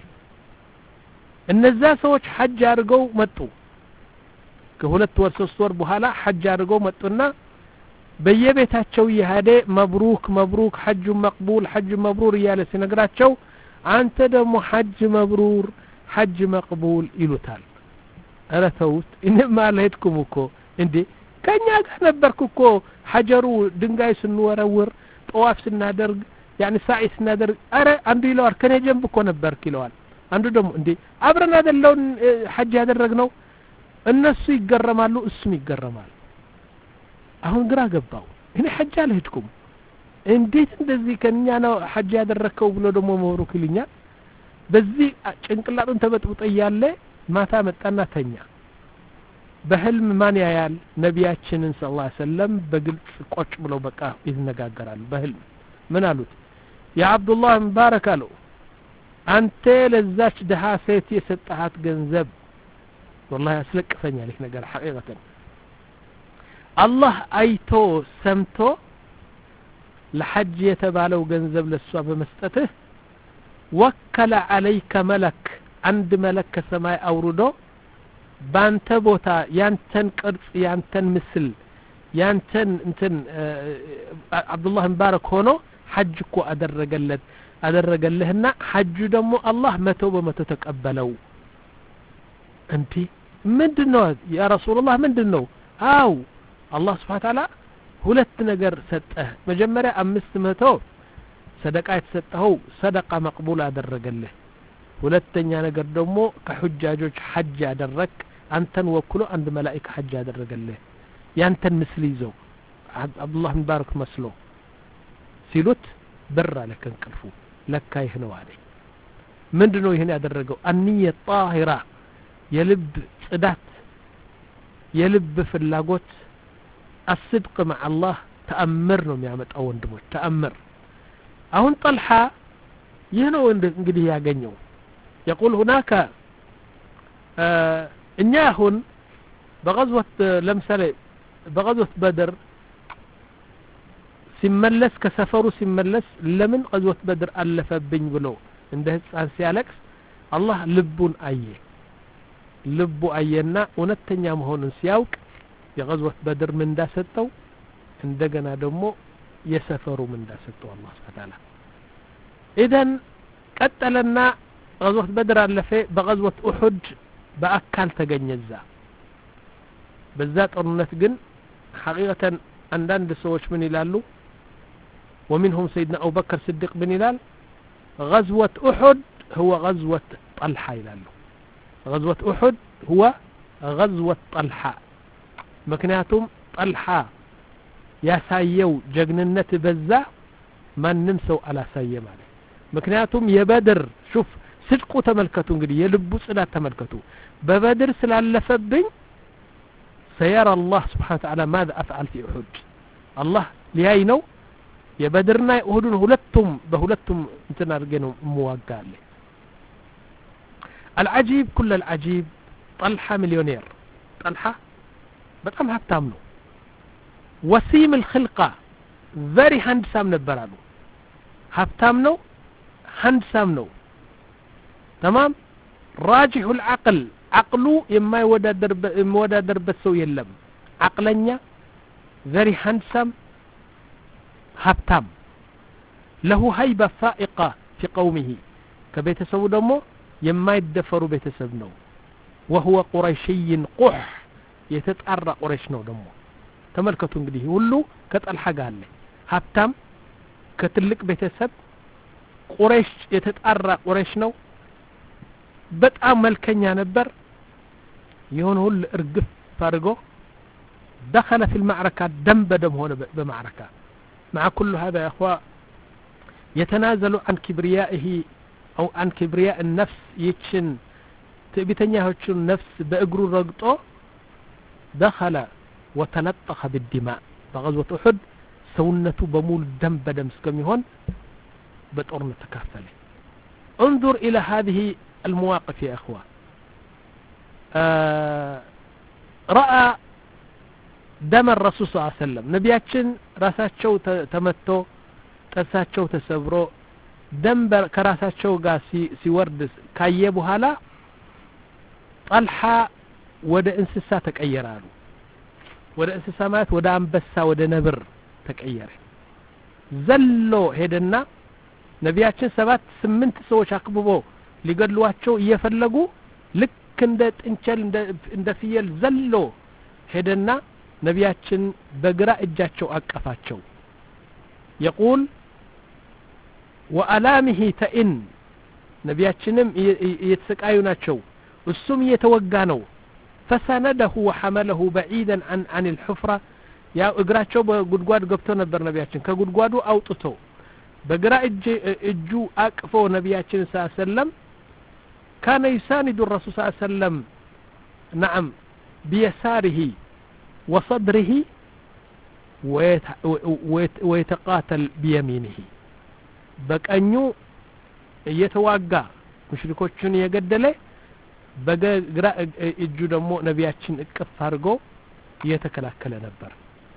እነዛ ሰዎች ሐጅ አድርገው መጡ ከሁለት ወር ሶስት ወር በኋላ ሐጅ አድርገው መጡና በየቤታቸው ይሃደ መብሩክ መብሩክ ሐጅ መቅቡል ሐጅ መብሩር ያለ ሲነግራቸው አንተ ደግሞ ሐጅ መብሩር ሐጅ መቅቡል ይሉታል አረተውት እኔማ አልሄድኩም እኮ እንዴ ከኛ ጋር ነበርኩ እኮ ሐጀሩ ድንጋይ ስንወረውር ጠዋፍ ስናደርግ يعني ሳኢ ስናደርግ አረ አንዱ ይለዋል ከኔ ጀንብ እኮ ነበርክ ይለዋል አንዱ ደግሞ እንዴ አብረን አይደለም ሐጅ ያደረግነው እነሱ ይገረማሉ እሱም ይገረማል አሁን ግራ ገባው እኔ ሐጅ አልሄድኩም እንዴት እንደዚህ ከኛ ነው ሐጅ ያደረከው ብሎ ደግሞ መብሩክ ይልኛል በዚህ ጭንቅላቱን ተበጥብጦ ያለ ማታ መጣና ተኛ በህልም ማን ያያል ነቢያችንን ሰለላሁ ዐለይሂ ወሰለም በግልጽ ቆጭ ብለው በቃ ይነጋገራሉ በህልም ምን አሉት ያ አብዱላህ ሙባረክ አሉ አንተ ለዛች ደሃ ሴት የሰጣሃት ገንዘብ والله ያስለቅፈኛል ይሄ ነገር ሐቂቀተን አላህ አይቶ ሰምቶ ለሐጅ የተባለው ገንዘብ ለሷ በመስጠትህ ወከለ عليك ملك አንድ መለክ ከሰማይ አውርዶ ባንተ ቦታ ያንተን ቅርጽ ያንተን ምስል ያንተን እንትን አብዱላህ ሙባረክ ሆኖ ሐጅ እኮ አደረገለት አደረገልህና ሐጁ ደግሞ አላህ መቶ በመቶ ተቀበለው እንዴ ምንድነው ያ ረሱላህ ምንድነው አው አላህ Subhanahu Ta'ala ሁለት ነገር ሰጠህ መጀመሪያ አምስት መቶ ሰደቃ የተሰጠው ሰደቃ መቅቡል አደረገልህ ሁለተኛ ነገር ደግሞ ከሁጃጆች ሐጅ ያደረክ አንተን ወክሎ አንድ መላእክት ሐጅ ያደረገልህ ያንተን ምስል ይዘው አብዱላህ ሙባረክ መስሎ ሲሉት በራ ለከን ቅልፉ ለካ ይህ ነው አለ ምንድነው ይሄን ያደረገው አንየ ጣሂራ የልብ ጽዳት የልብ ፍላጎት الصدق مع الله ተአምር ነው የሚያመጣው ወንድሞች ተአምር አሁን ጠልሃ ይህ ነው እንግዲህ ያገኘው يقول هناك እኛ አሁን በغزوة ለምሳሌ በغزوة بدر ሲመለስ ከሰፈሩ ሲመለስ ለምን غزوة بدر አለፈብኝ ብሎ እንደ ህፃን ሲያለቅስ አላህ ልቡን አየ ልቡ አየና እውነተኛ መሆኑን ሲያውቅ የغزوة بدر ምን እንዳሰጠው እንደገና ደግሞ የሰፈሩ ምን እንዳሰጠው አላህ Subhanahu Ta'ala اذا ቀጠለና غزوة بدر አለፈ በغزوة احد በአካል ተገኘዛ በዛ ጦርነት ግን حقيقة አንዳንድ ሰዎች ምን ይላሉ ومنهم سيدنا أبو بكر الصديق بن هلال غزوة أحد هو غزوة طلحة ይላሉ غزوة أحد هو غزوة طلحة ምክንያቱም طلحة ያሳየው ጀግንነት በዛ ማንንም ሰው አላሳየ ማለት ምክንያቱም የበድር ሹፍ ስድቁ ተመልከቱ እንግዲህ የልቡ ጽዳት ተመልከቱ በበድር ስላለፈብኝ سيرى الله سبحانه وتعالى ماذا أفعل في أحد الله لياي ነው የበድርና የኡሁድን ሁለቱም በሁለቱም እንትና አድርገው መዋጋለ العجيب كل العجيب طلحة مليونير طلحة በጣም ሀብታም ነው وسيم الخلقة very handsome ነበራሉ ሀብታም ነው handsome ነው تمام راجح العقل عقله يما يودادر يودادر بسو يلم عقلنيا very handsome هبتام له هيبة فائقة في قومه كبيتسو دمو يما يدفروا بيتسب نو وهو قريشي قح يتتقرى قريش نو دمو تملكتو እንግዲህ ሁሉ ከጠልሃ ጋር አለ ሀብታም ከትልቅ ቤተሰብ ቁረይሽ የተጣራ ቁረይሽ ነው በጣም መልከኛ ነበር የሆነ ሁሉ እርግፍ አድርጎ دخل في المعركة دم بدم هنا بمعركة مع كل هذا يا اخوة يتنازل عن كبريائه او عن كبرياء النفس يتشن تبيتنياهوچن نفس بأجرو رغطو دخل وتلطخ بالدماء بغزوة أحد سونته بمول دم بدم سكميهون بطورنا تكافله انظر إلى هذه المواقف يا أخوة آه رأى دم الرسول صلى الله عليه وسلم نبياتشن راساتشو تمتو تساتشو تسبرو دم كراساتشو قا سي, سي وردس كايبو هالا طلحة ودا انسسا تكأيرانو ودا انسسا مات ودا انبسا ودا نبر تكأير زلو هيدنا نبياتشن سبات سمنت سوش اقببو لقدلواتشو يفلقو لك اندت انشل اند فيل زلو هيدنا نبياتشن بقراء اجاتشو اقفاتشو يقول وألامه تئن نبياتشنم يتسقايوناتشو السم يتوقانو فسنده وحمله بعيدا عن عن الحفرة يا اقراتشو بقدقواد قبتو نبر نبياتشن كقدقوادو اوطتو بقراء اجو اقفو نبياتشن صلى الله عليه وسلم كان يساند الرسول صلى الله عليه وسلم نعم بيساره وصدره ويتقاتل بيمينه بقانيو يتواقع مشركوچن يገደለ በግራ እጁ ደግሞ ነብያችን እቅፍ አድርጎ የተከላከለ ነበር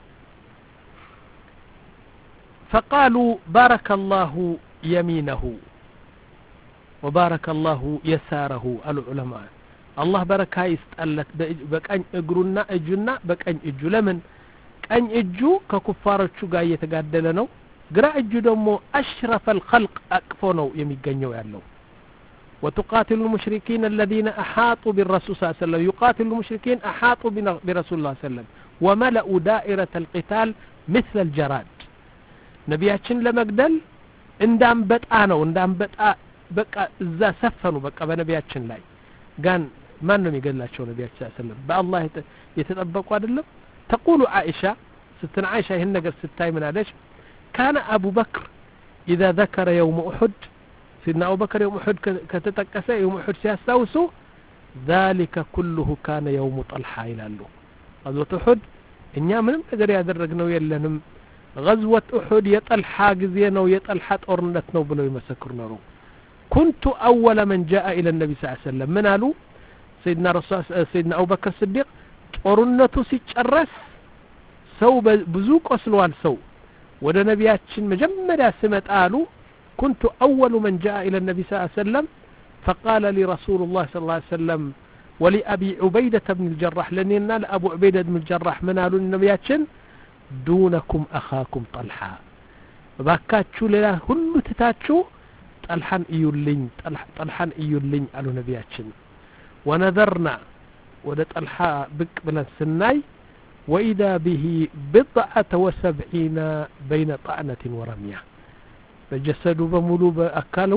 فقالوا بارك الله يمينه وبارك الله يساره العلماء الله بركه يسطلت በቀኝ እግሩና እጁና በቀኝ እጁ ለምን ቀኝ እጁ ከኩፋሮቹ ጋር እየተጋደለ ነው ግራ እጁ ደግሞ أشرف الخلق አቅፎ ነው የሚገኘው ያለው وتقاتل المشركين الذين أحاطوا بالرسول صلى الله عليه وسلم يقاتل المشركين أحاطوا برسول الله صلى الله عليه وسلم وملأوا دائرة القتال مثل الجراد نبياتشن لمقدل اندام بطانو اندام بطا بقى اذا سفنوا بقى بنبياتشن لاي قال ما انهم يقلاتشو نبياتشن صلى الله عليه وسلم بالله يتطبقوا عدلم تقول عائشة ستنا عائشة هن قد ستاي من عدش كان أبو بكر إذا ذكر يوم أحد سيدنا أبو بكر يوم أحد كتتكسى يوم أحد سيستوسو ذلك كله كان يوم طلحة إلى له غزوة أحد إنيا منم قدر يادرقنا ويلنم غزوة أحد يطلحة قزينا ويطلحة أرنتنا وبلو يمسكرنا رو كنت أول من جاء إلى النبي صلى الله عليه وسلم من قالوا سيدنا رسول سيدنا أبو بكر الصديق أرنته سيتشرس سو بزوك أسلوان سو وده نبياتشن مجمدا سمت قالوا كنت أول من جاء إلى النبي صلى الله عليه وسلم فقال لي رسول الله صلى الله عليه وسلم ولأبي عبيدة بن الجراح لأننا لأبو عبيدة بن الجراح من قالوا النبياتشن دونكم أخاكم طلحة باكاتشو للا هلو تتاتشو طلحان إيولين طلحان إيولين قالوا نبياتشن ونذرنا وده طلحة بك بلن سناي وإذا به بضعة وسبعين بين طعنة ورمية بجسدوا بمولو بأكلوا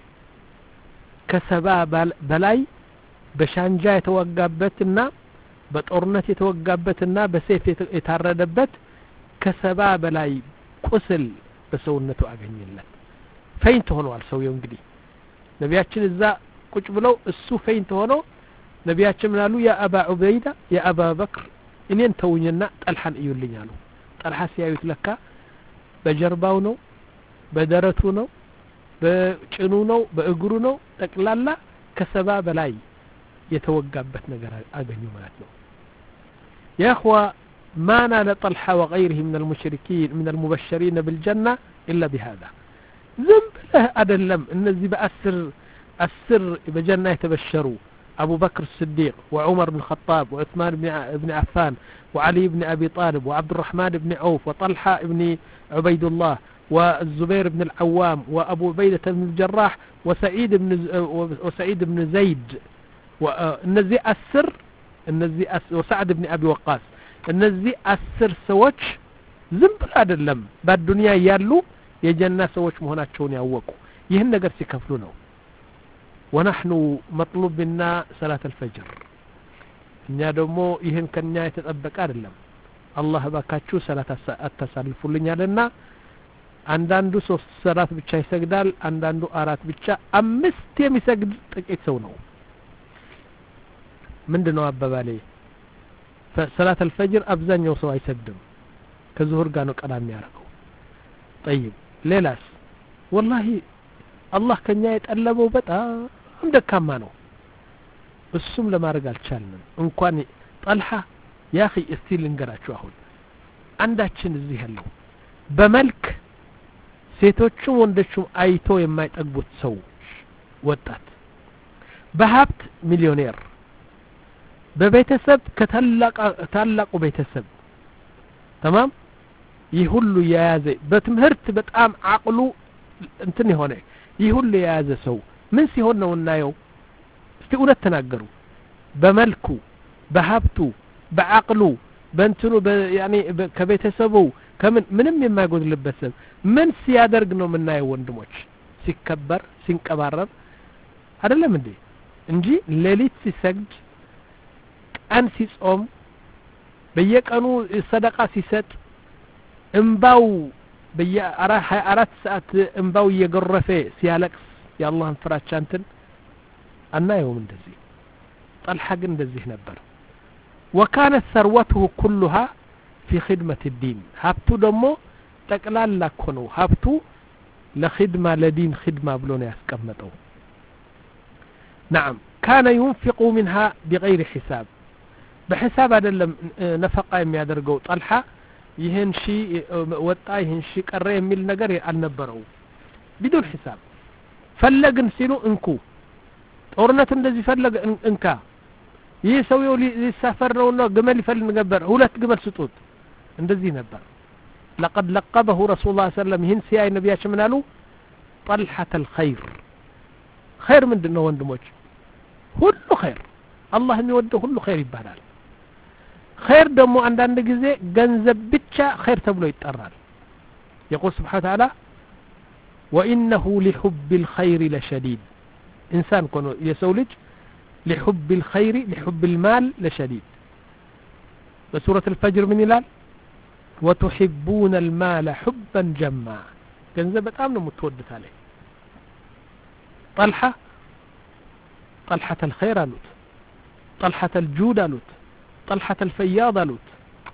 كسبا بلاي بشانجا يتوقابتنا بطورنة يتوقابتنا بسيف يتردبت كسبا بلاي قسل بسونته أغني الله فين تهونوا على سويون قدي نبياتشن الزاء كوش بلو السو فين تهونوا نبياتشن منالو يا أبا عبيدة يا أبا بكر إنين تويننا طلحان إيولين يالو طلحة سيايوت لكا بجرباو نو بدرتو نو بچنو نو بأقرو نو تقلالا كسبا بلاي يتوقابت نقر أغنيو مالتنو يا أخوة ما نال طلحة وغيره من المشركين من المبشرين بالجنة إلا بهذا ذنب له أدلم النزي بأسر السر بجنة يتبشروا أبو بكر الصديق وعمر بن الخطاب وعثمان بن عفان وعلي بن أبي طالب وعبد الرحمن بن عوف وطلحة بن عبيد الله والزبير بن العوام وأبو عبيدة بن الجراح وسعيد بن وسعيد بن زيد والنزي السر النزي وسعد بن أبي وقاص النزي السر سوتش زنبل አይደለም በዱንያ ያሉ የጀና ሰዎች መሆናቸውን ያወቁ ይህን ነገር ሲከፍሉ ነው ونحن مطلوب منا صلاة الفجر እኛ ደግሞ ይህን ከኛ የተጠበቀ አይደለም አላህ ባካችሁ ሰላት አታሳልፉልኛልና አንዳንዱ ሶስት ሰላት ብቻ ይሰግዳል አንዳንዱ አራት ብቻ አምስት የሚሰግድ ጥቂት ሰው ነው ምንድነው አባባሌ فصلاة الفجر አብዛኛው ሰው አይሰግድም ከዙሁር ጋር ነው ቀዳሚ ያደርገው طيب ሌላስ والله አላህ ከኛ የጠለበው በጣም ደካማ ነው እሱም ለማድረግ አልቻልንም እንኳን ጠልሃ ያ اخي እስቲ ልንገራችሁ አሁን አንዳችን እዚህ ያለው በመልክ ሴቶቹም ወንዶቹም አይቶ የማይጠግቡት ሰው ወጣት በሀብት ሚሊዮኔር በቤተሰብ ከታላቅ ታላቁ ቤተሰብ تمام ይሁሉ የያዘ በትምህርት በጣም አቅሉ እንትን የሆነ ይሁሉ የያዘ ሰው ምን ሲሆን ነው እናየው እስቲ እውነት ተናገሩ በመልኩ በሀብቱ በአቅሉ በእንትኑ ያኒ ከቤተሰቡ ከምን ምንም የማይጎድልበት ሰው ምን ሲያደርግ ነው የምናየው ወንድሞች ሲከበር ሲንቀባረር አይደለም እንዴ እንጂ ሌሊት ሲሰግድ ቀን ሲጾም በየቀኑ ሰደቃ ሲሰጥ እንባው በየአራት ሰዓት እንባው እየገረፈ ሲያለቅስ የአላህን ፍራቻ እንትን አናየውም እንደዚህ ጠልሃ ግን እንደዚህ ነበር وكانت ثروته كلها في خدمة الدين ሀብቱ ደግሞ ጠቅላላ እኮ ነው ሀብቱ ለخدمة ለዲን خدمة ብሎ ነው ያስቀመጠው نعم كان ينفق منها بغير حساب بحساب አይደለም ነፈቃ የሚያደርገው ጠልሃ ይሄን ሺ ወጣ ይሄን ሺ ቀረ የሚል ነገር አልነበረው بدون حساب ፈለግን ሲሉ እንኩ ጦርነት እንደዚህ ፈለገ እንካ ይህ ሰውየው ሊሳፈር ነውና ግመል ይፈልግ ነበር ሁለት ግመል ስጡት እንደዚህ ነበር لقد لقبه رسول الله صلى الله عليه وسلم ይህን ሲያይ ነብያችን ምን አሉ طلحة الخير خير ምንድነው ወንድሞች ሁሉ خير አላህ የሚወደው ሁሉ خير ይባላል خير ደግሞ አንዳንድ ጊዜ ገንዘብ ብቻ خير ተብሎ ይጠራል يقول سبحانه وتعالى وإنه لحب الخير لشديد إنسان كونه يسولج لحب الخير لحب المال لشديد بسورة الفجر من الال وتحبون المال حبا جما ገንዘብ በጣም ነው የምትወዱት አለ طلحة طلحة الخير አሉት طلحة الجود አሉት طلحة الفياض አሉት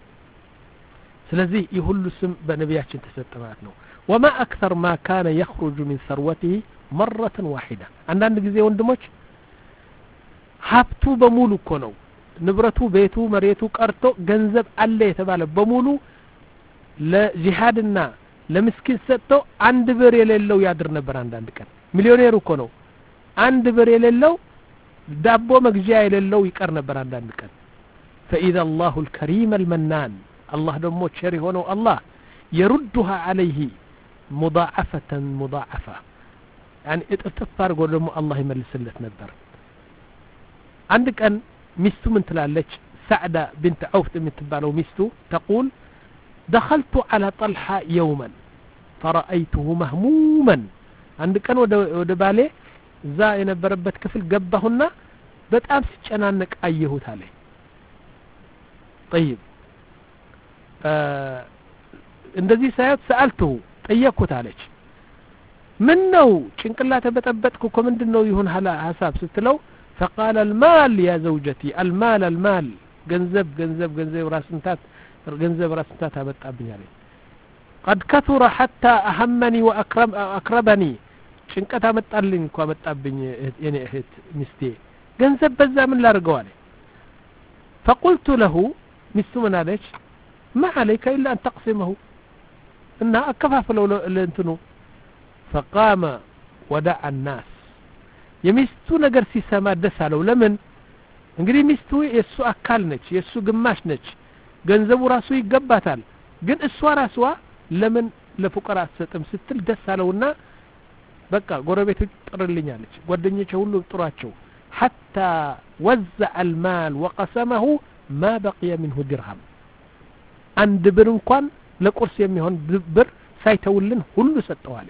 ስለዚህ ይሁሉ ስም በነብያችን ተሰጠ ማለት ነው وما أكثر ما كان يخرج من ثروته مرة واحدة አንዳንድ ጊዜ ወንድሞች ሀብቱ በሙሉ እኮ ነው ንብረቱ ቤቱ መሬቱ ቀርቶ ገንዘብ አለ የተባለ በሙሉ ለጂሃድና ለምስኪን ሰጥቶ አንድ ብር የሌለው ያድር ነበር አንዳንድ ቀን ሚሊዮኔር እኮ ነው አንድ ብር የሌለው ዳቦ መግዣ የሌለው ይቀር ነበር አንዳንድ ቀን فإذا الله الكريم المنان الله دمو شري هونو الله يردها عليه مضاعفة مضاعفة يعني اتفار قول دمو الله يملسلت نبر عندك أن مستو من تلالج سعدة بنت عوف من تبالو مستو تقول دخلت على طلحة يوما فرأيته مهموما عندك أن ودبالي زا ينبربت كفل قبهن بتأم سيجنانك أيهوت عليه طيب እንደዚህ ሳይት سألته ጠየቅኩት አለች ምን ነው ጭንቅላተ በጠበጥኩ እኮ ምንድነው ይሁን ሐሳብ ስትለው فقال المال يا زوجتي المال المال ገንዘብ ገንዘብ ገንዘብ ራስንታት ገንዘብ ራስንታት አመጣብኝ አለኝ قد كثر حتى أهمني وأكرم أكربني ጭንቀት አመጣልኝ እኮ አመጣብኝ የኔ እህት ሚስቴ ገንዘብ በዛ ምን ላርገው አለ فقلت له ሚስቱ ምን አለች ما عليك إلا أن تقسمه إنها أكفافلو لأنتنو فقام ودع الناس يمستو نقر سيسما دسالو لمن እንግዲህ ሚስቱ የሱ አካል ነች የሱ ግማሽ ነች ገንዘቡ ራሱ ይገባታል ግን እሷ ራስዋ ለምን ለፉቀራ አትሰጥም ስትል ደስ አለውና በቃ ጎረቤቶች ጥርልኛለች ጓደኞቼ ሁሉ ጥሯቸው حتى وزع المال وقسمه ما بقي منه درهم አንድ ብር እንኳን ለቁርስ የሚሆን ብር ሳይተውልን ሁሉ ሰጠዋለ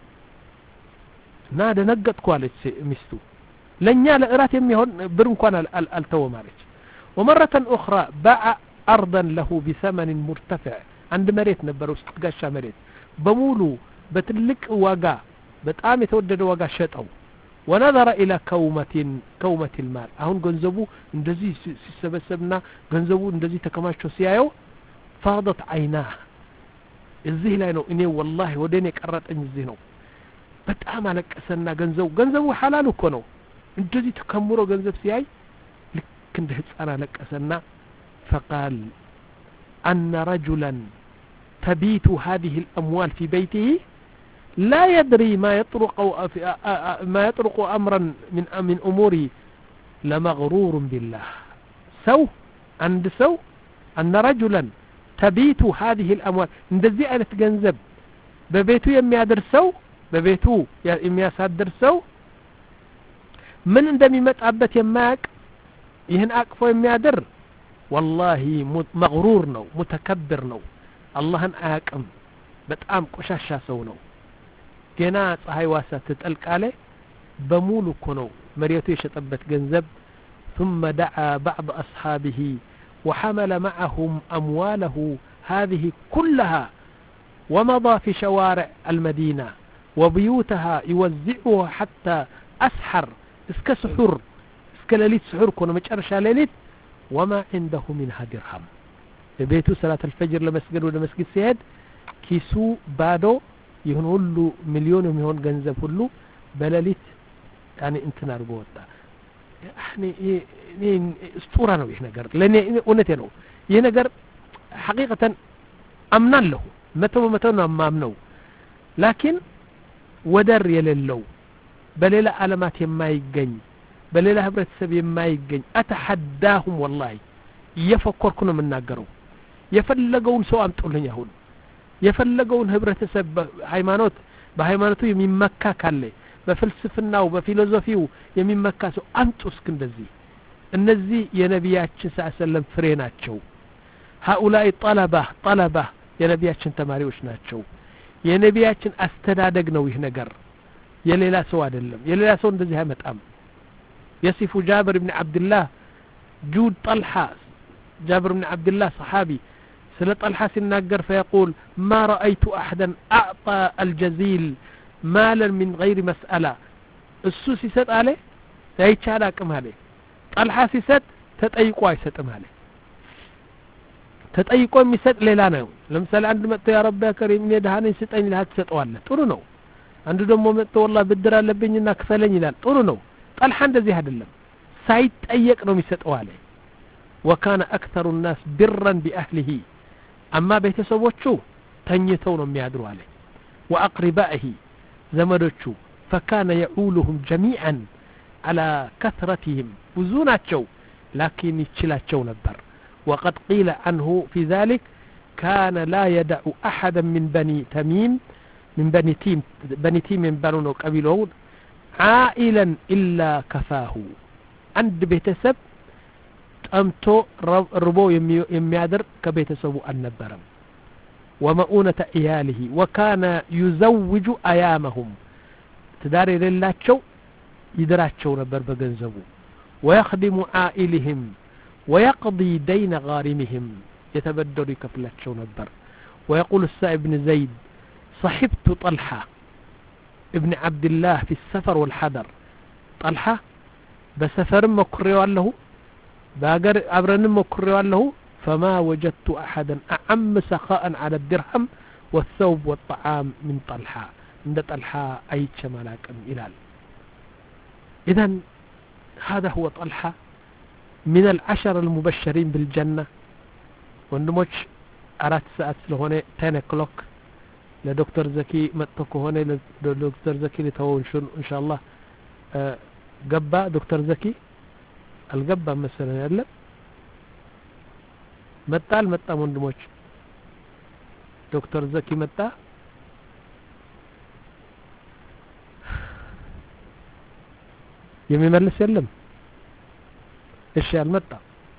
እና ደነገጥኩ አለች ሚስቱ ለኛ ለእራት የሚሆን ብር እንኳን አልተወም አለች ومرة أخرى باع أرضا له بثمن مرتفع عند مريت ነበረው ስትጋሻ መሬት በሙሉ በትልቅ ዋጋ በጣም የተወደደ ዋጋ ሸጠው ونظر الى كومة كومة المال አሁን ገንዘቡ እንደዚህ ሲሰበሰብና ገንዘቡ እንደዚህ ተከማችቶ ሲያየው فاضت عيناه እዚህ ላይ ነው እኔ والله ወደኔ ቀረጠኝ እዚህ ነው በጣም አለቀሰና ገንዘቡ ገንዘቡ ሐላል እኮ ነው እንደዚህ ተከምሮ ገንዘብ ሲያይ ልክ እንደ ህፃን አለቀሰና فقال أن رجلا تبيت هذه الأموال في بيته لا يدري ما يطرق ما يطرق أمرا من من أموره لمغرور بالله سو عند سو أن رجلا تبيت هذه الأموال እንደዚህ አይነት ገንዘብ በቤቱ የሚያደርሰው በቤቱ የሚያሳድርሰው ምን እንደሚመጣበት የማያቅ ይህን አቅፎ የሚያደር والله مغرور ነው متكبر ነው አላህን አያቅም በጣም ቆሻሻ ሰው ነው ገና ፀሐይ ዋሳ ተጠልቃለ በሙሉ እኮ ነው መሬቱ የሸጠበት ገንዘብ ثم دعا بعض أصحابه وحمل معهم أمواله هذه كلها ومضى في شوارع المدينة وبيوتها يوزعها حتى أسحر اسك سحور اسك ليلة سحور كنا مجرشا ليلة وما عنده منها درهم بيته صلاة الفجر لمسجد ولمسجد سيد كيسو بادو يهون ሁሉ ሚሊዮን የሚሆን ገንዘብ ሁሉ በሌሊት ያኔ እንትን አድርጎ ወጣ ያኔ እኔ እስጡራ ነው ይሄ ነገር ለኔ እውነቴ ነው ይሄ ነገር ሐቂቀተን አምናለሁ መቶ በመቶ ነው ማምነው ላኪን ወደር የሌለው በሌላ ዓለማት የማይገኝ በሌላ ህብረተሰብ የማይገኝ አተሐዳሁም والله እየፈከርኩ ነው የምናገረው የፈለገውን ሰው አምጡልኝ አሁን የፈለገውን ህብረተሰብ ሃይማኖት በሃይማኖቱ የሚመካ ካለ በፍልስፍናው በፊሎሶፊው የሚመካ ሰው አምጡ እስኪ እንደዚህ እነዚህ የነቢያችን ሰለላሁ ፍሬ ናቸው هؤلاء طلبة طلبة የነቢያችን ተማሪዎች ናቸው የነቢያችን አስተዳደግ ነው ይህ ነገር የሌላ ሰው አይደለም የሌላ ሰው እንደዚህ አይመጣም يصف جابر بن عبد الله جود طلحة جابر بن عبد الله صحابي سل طلحة سناقر فيقول ما رأيت أحدا أعطى الجزيل مالا من غير مسألة السوسي ست عليه يتشالاكم عليه طلحة ست تتأيقوا يستم عليه تتأيقوا يست ليلانا لمثال عند متى يا رب يا كريم يدهاني ستين لها تستوالنا تقولوا عنده دمو متى والله بدرا لبنينا كفلني لا تقولوا طلحة እንደዚህ አይደለም ሳይጠየቅ ነው የሚሰጠው አለ وكان أكثر الناس برا بأهله أما ቤተሰቦቹ ተኝተው ነው የሚያድሩ አለ وأقربائه ዘመዶቹ فكان يعولهم جميعا على كثرتهم ብዙናቸው لكن ይችላቸው ነበር وقد قيل عنه في ذلك كان لا يدع أحدا من بني تميم من بني تيم بني تيم من بنو قبيلون عائلا إلا كفاه عند بيتسب أمتو ربو يميادر كبيتسبو النبرم ومؤونة عياله وكان يزوج أيامهم تداري للاتشو يدراتشو نبر بغنزبو ويخدم عائلهم ويقضي دين غارمهم يتبدر كفلاتشو نبر ويقول السائب بن زيد صحبت طلحة ابن عبد الله في السفر والحضر طلحة بسفر مكريو له باقر أبرن مكريو له فما وجدت أحدا أعم سخاء على الدرهم والثوب والطعام من طلحة عند طلحة أي شمالك إلال إذن هذا هو طلحة من العشر المبشرين بالجنة وندموش أرات ساعات لهونه ten o'clock لدكتور زكي متكو هنا لدكتور زكي لتوون شون إن شاء الله أه قبا دكتور زكي አልገባም መሰለኝ አይደል መጣል መጣም ወንድሞች ዶክተር ዘኪ መጣ የሚመልስ የለም እሺ አልመጣ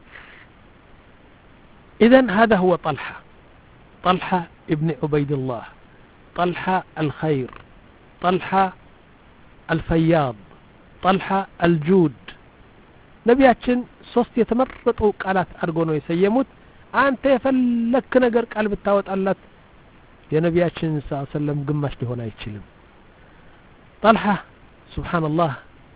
اذا هذا هو طلحه طلحه ابن عبيد الله طلحه الخير طلحه الفياض طلحه الجود ነቢያችን ሶስት የተመረጡ ቃላት አድርጎ ነው የሰየሙት አንተ የፈለክ ነገር ቃል ብታወጣላት የነቢያችን ሰለላሁ ዐለይሂ ወሰለም ግማሽ ሊሆን አይችልም ጠልሃ ሱብሃንአላህ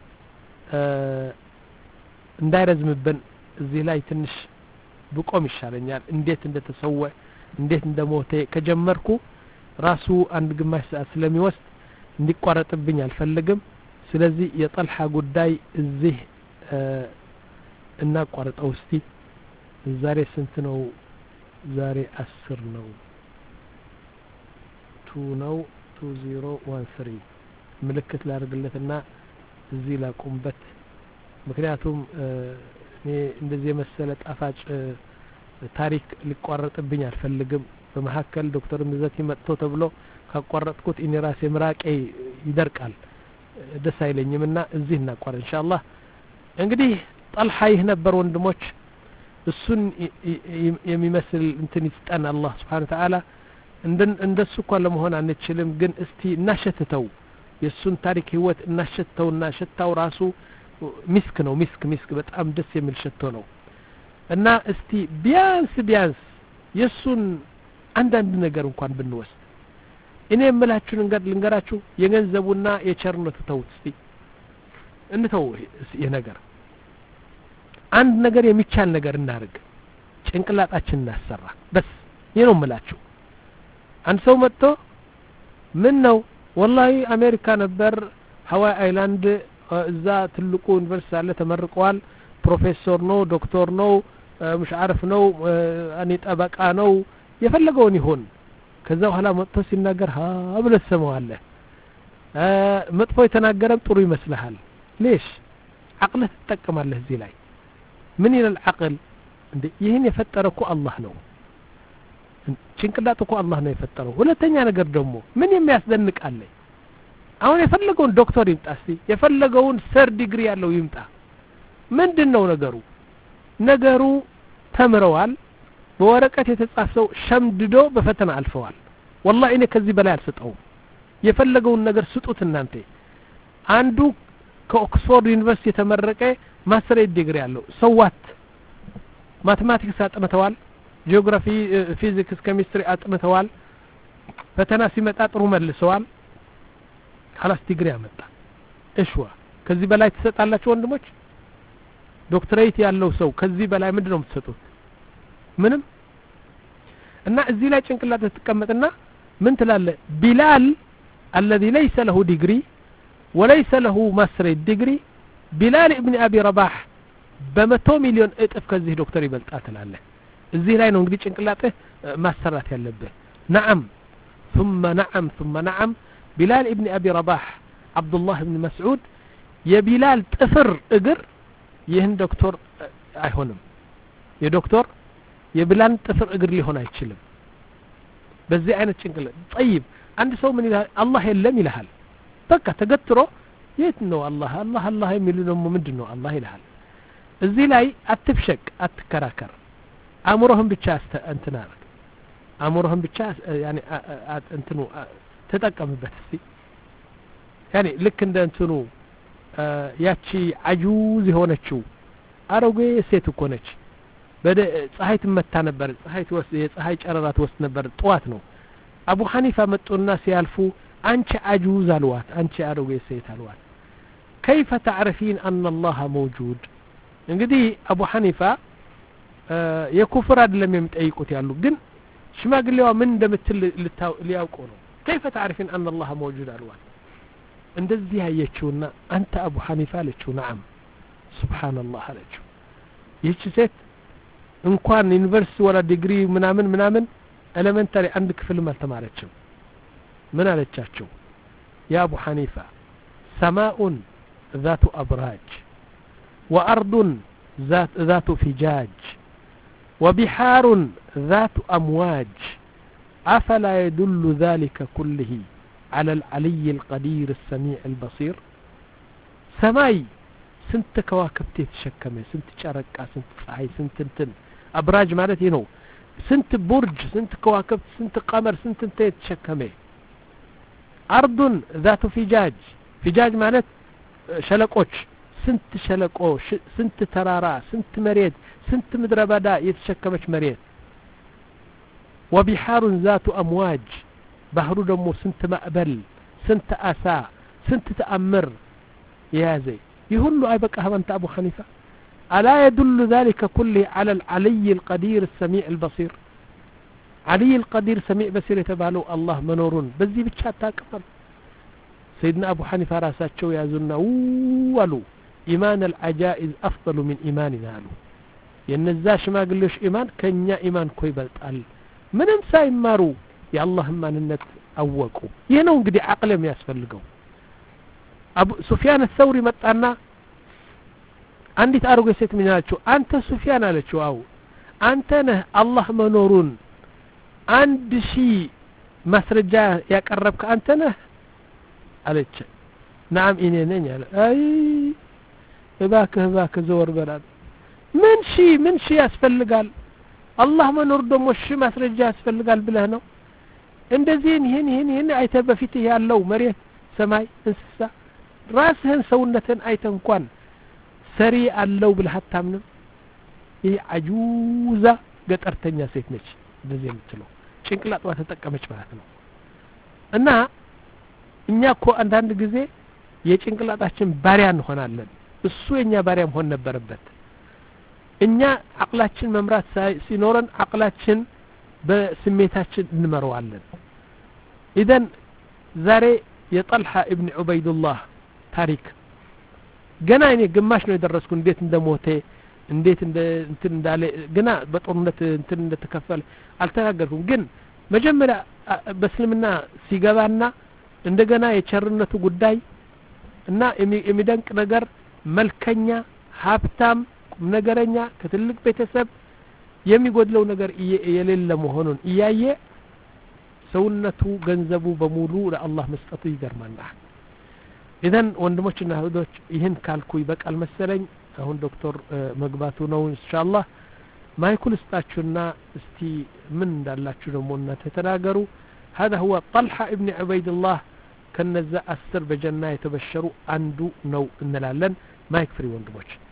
እንዳይረዝምብን እዚህ ላይ ትንሽ ብቆም ይሻለኛል እንዴት እንደተሰወ እንዴት እንደሞተ ከጀመርኩ ራሱ አንድ ግማሽ ሰዓት ስለሚወስድ እንዲቋረጥብኝ አልፈልግም ስለዚህ የጠልሃ ጉዳይ እዚህ እናቋርጠው እስቲ ዛሬ ስንት ነው ዛሬ አስር ነው two ነው two zero one three ምልክት ላርግለትና እዚህ ላቆምበት ምክንያቱም እኔ እንደዚህ የመሰለ ጣፋጭ ታሪክ ሊቋረጥብኝ አልፈልግም በመሐከል ዶክተር ምዘቲ መጥቶ ተብሎ ካቋረጥኩት እኔ ራሴ ምራቄ ይደርቃል ደስ አይለኝምና እዚህ እናቋርጥ ኢንሻአላህ እንግዲህ ጠልሃ ይህ ነበር ወንድሞች እሱን የሚመስል እንትን ይስጠን አላህ Subhanahu Wa Ta'ala እንደሱ እኮ ለመሆን አንችልም ግን እስቲ እናሸተተው የሱን ታሪክ ህይወት እናሸተውና ሸታው ራሱ ሚስክ ነው ሚስክ ሚስክ በጣም ደስ የሚል ሸቶ ነው እና እስቲ ቢያንስ ቢያንስ የሱን አንዳንድ ነገር እንኳን ብንወስድ እኔ የምላችሁ ነገር ልንገራችሁ የገንዘቡና የቸርነቱ ተውት እስቲ እንተው የነገር አንድ ነገር የሚቻል ነገር እናርግ ጭንቅላታችን እናሰራ በስ ይሄው የምላችሁ አንድ ሰው መጥቶ ምን ነው والله አሜሪካ ነበር ሃዋይ አይላንድ እዛ ትልቁ ዩኒቨርሲቲ አለ ተመርቀዋል ፕሮፌሰር ነው ዶክተር ነው مش عارف ነው እኔ ጠበቃ ነው የፈለገውን ይሆን ከዛ በኋላ መጥቶ ሲናገር ها ብለ ሰማዋለህ መጥፎ የተናገረም ጥሩ ይመስልሃል ليش عقله ተጠቀማለህ እዚህ ላይ ምን ይላል عقل እንዴ ይሄን የፈጠረኩ አላህ ነው ጭንቅላቱ እኮ አላህ ነው የፈጠረው ሁለተኛ ነገር ደግሞ ምን የሚያስደንቅ አለ አሁን የፈለገውን ዶክተር ይምጣ እስቲ የፈለገውን ሰር ዲግሪ ያለው ይምጣ ምንድነው ነገሩ ነገሩ ተምረዋል በወረቀት የተጻፈው ሸምድዶ በፈተና አልፈዋል والله እኔ ከዚህ በላይ አልሰጠው የፈለገውን ነገር ስጡት እናንተ አንዱ ከኦክስፎርድ ዩኒቨርሲቲ የተመረቀ ማስተር ዲግሪ ያለው ሰዋት ማቴማቲክስ አጥንተዋል ጂኦግራፊ ፊዚክስ ኬሚስትሪ አጥንተዋል ፈተና ሲመጣ ጥሩ መልሰዋል خلاص ዲግሪ አመጣ እሽዋ ከዚህ በላይ ተሰጣላችሁ ወንድሞች ዶክተሬት ያለው ሰው ከዚህ በላይ ምንድነው የምትሰጡት ምንም እና እዚህ ላይ ጭንቅላት ተቀመጥና ምን ትላለ ቢላል الذي ليس له degree وليس له master degree ቢላል ابن ابي رباح በመቶ ሚሊዮን እጥፍ ከዚህ ዶክተር ይበልጣል ትላለ እዚህ ላይ ነው እንግዲህ ጭንቅላትህ ማሰራት ያለብህ نعم ثم نعم ثم نعم بلال ابن ابي رباح عبد الله بن مسعود يا بلال ጥፍር እግር ይህን ዶክተር አይሆንም የዶክተር የብላን ጥፍር እግር ሊሆን አይችልም በዚህ አይነት ጭንቅላት طيب አንድ ሰው ምን ይላል አላህ የለም ይልሃል በቃ ተገትሮ የት ነው አላህ አላህ አላህ የሚሉ ነው ምንድነው አላህ ይልሃል እዚህ ላይ አትፍሸቅ አትከራከር አእምሮህን ብቻ እንትና አእምሮህን ብቻ ያኒ እንትኑ ተጠቀምበት እስቲ ያኒ ልክ እንደ እንትኑ ያቺ አጁዝ የሆነችው አሮጌ ሴት እኮ ነች በደ ፀሐይ ትመታ ነበር ፀሐይ ትወስድ የፀሐይ ጨረራ ትወስድ ነበር ጧት ነው አቡ ሐኒፋ መጡና ሲያልፉ አንቺ አጁዝ አልዋት አንቺ አሮጌ ሴት አልዋት كيف تعرفين ان الله موجود እንግዲህ አቡ ሐኒፋ የኩፍር አይደለም የሚጠይቁት ያሉ ግን ሽማግሌዋ ምን እንደምትል ሊያውቁ ነው كيف تعرفين ان الله موجود አልዋት እንደዚህ ያየችውና አንተ አቡ ሐኒፋ አለችው نعم سبحان الله አለችው ይህች ሴት እንኳን ዩኒቨርሲቲ ወላ ዲግሪ ምናምን ምናምን ኤሌመንታሪ አንድ ክፍል ማልተማረችም ምን አለቻቸው ያ አቡ ሐኒፋ سماء ذات أبراج وأرض ذات ذات فجاج وبحار ذات أمواج أفلا يدل ذلك كله على العلي القدير السميع البصير سماي سنت كواكبت يتشكمه سنت شرقة سنت ፀሐይ سنت እንትን أبراج ማለት ይሄ ነው سنت برج سنت كواكبت سنت قمر سنت እንተ يتشكمه أرض ذات فجاج فجاج ማለት ሸለቆች ስንት ሸለቆ ስንት ተራራ ስንት መሬት ስንት ምድረ በዳ የተሸከመች መሬት وبحار ذات أمواج ባህሩ ደግሞ ስንት ማዕበል ስንት አሳ ስንት ተአምር يازي يهل أيبقى أنت أبو حنيفة ألا يدل ذلك كله على العلي القدير السميع البصير علي القدير سميع بصير يتبالو الله منورون بزي بتشات تاكمل سيدنا أبو حنيفة راساتشو يازونا ولو إيمان العجائز أفضل من إيماننا له ينزاش ما قلوش إيمان كنيا إيمان كوي بلتقال من انسا يمارو يا الله ما ننت أوكو ينون قدي عقلهم ياسفلقو أبو سفيان الثوري متأنا عندي تأرغي سيت مناتشو أنت سفيان على أو أنت نه الله منورون عند شيء مسرجة يقربك أنت نه عليك نعم إني نيني أي باك باك زور بلاد من شيء من شيء أسفل قال الله منور دم وشي مسرجة أسفل قال بلهنو عند زين هن هن هن عيتب فيته الله مريت سماي انسسا راسهن سونتن ايتن كون سري الله بالحتامن ይሄ አጁዛ ገጠርተኛ ሴት ነች እንደዚህ የምትለው ጭንቅላቷ ተጠቀመች ማለት ነው እና እኛ እኮ አንዳንድ ጊዜ የጭንቅላታችን ባሪያ እንሆናለን እሱ የኛ ባሪያ መሆን ነበረበት እኛ አቅላችን መምራት ሲኖረን አቅላችን በስሜታችን እንመረዋለን ኢደን ዛሬ የጠልሃ ኢብኑ ዑበይዱላህ ታሪክ ገና እኔ ግማሽ ነው የደረስኩ እንዴት እንደሞተ እንዴት እንደ እንትን እንዳለ ገና በጦርነት እንትን እንደተከፈለ አልተናገርኩም ግን መጀመሪያ በእስልምና ሲገባና እንደገና የቸርነቱ ጉዳይ እና የሚደንቅ ነገር መልከኛ ሀብታም ነገረኛ ከትልቅ ቤተሰብ የሚጎድለው ነገር የሌለ መሆኑን እያየ ሰውነቱ ገንዘቡ በሙሉ ለአላህ መስጠቱ ይገርማናል ኢዘን ወንድሞችና እህቶች ይህን ካልኩ ይበቃል መሰለኝ አሁን ዶክተር መግባቱ ነው ኢንሻአላህ ማይኩል ስጣችሁና እስቲ ምን እንዳላችሁ ደግሞ እናንተ ተናገሩ هذا هو طلحة ابن عبيد الله كنزا أسر بجنة يتبشروا عنده نو إنلالن ما يكفري وندموش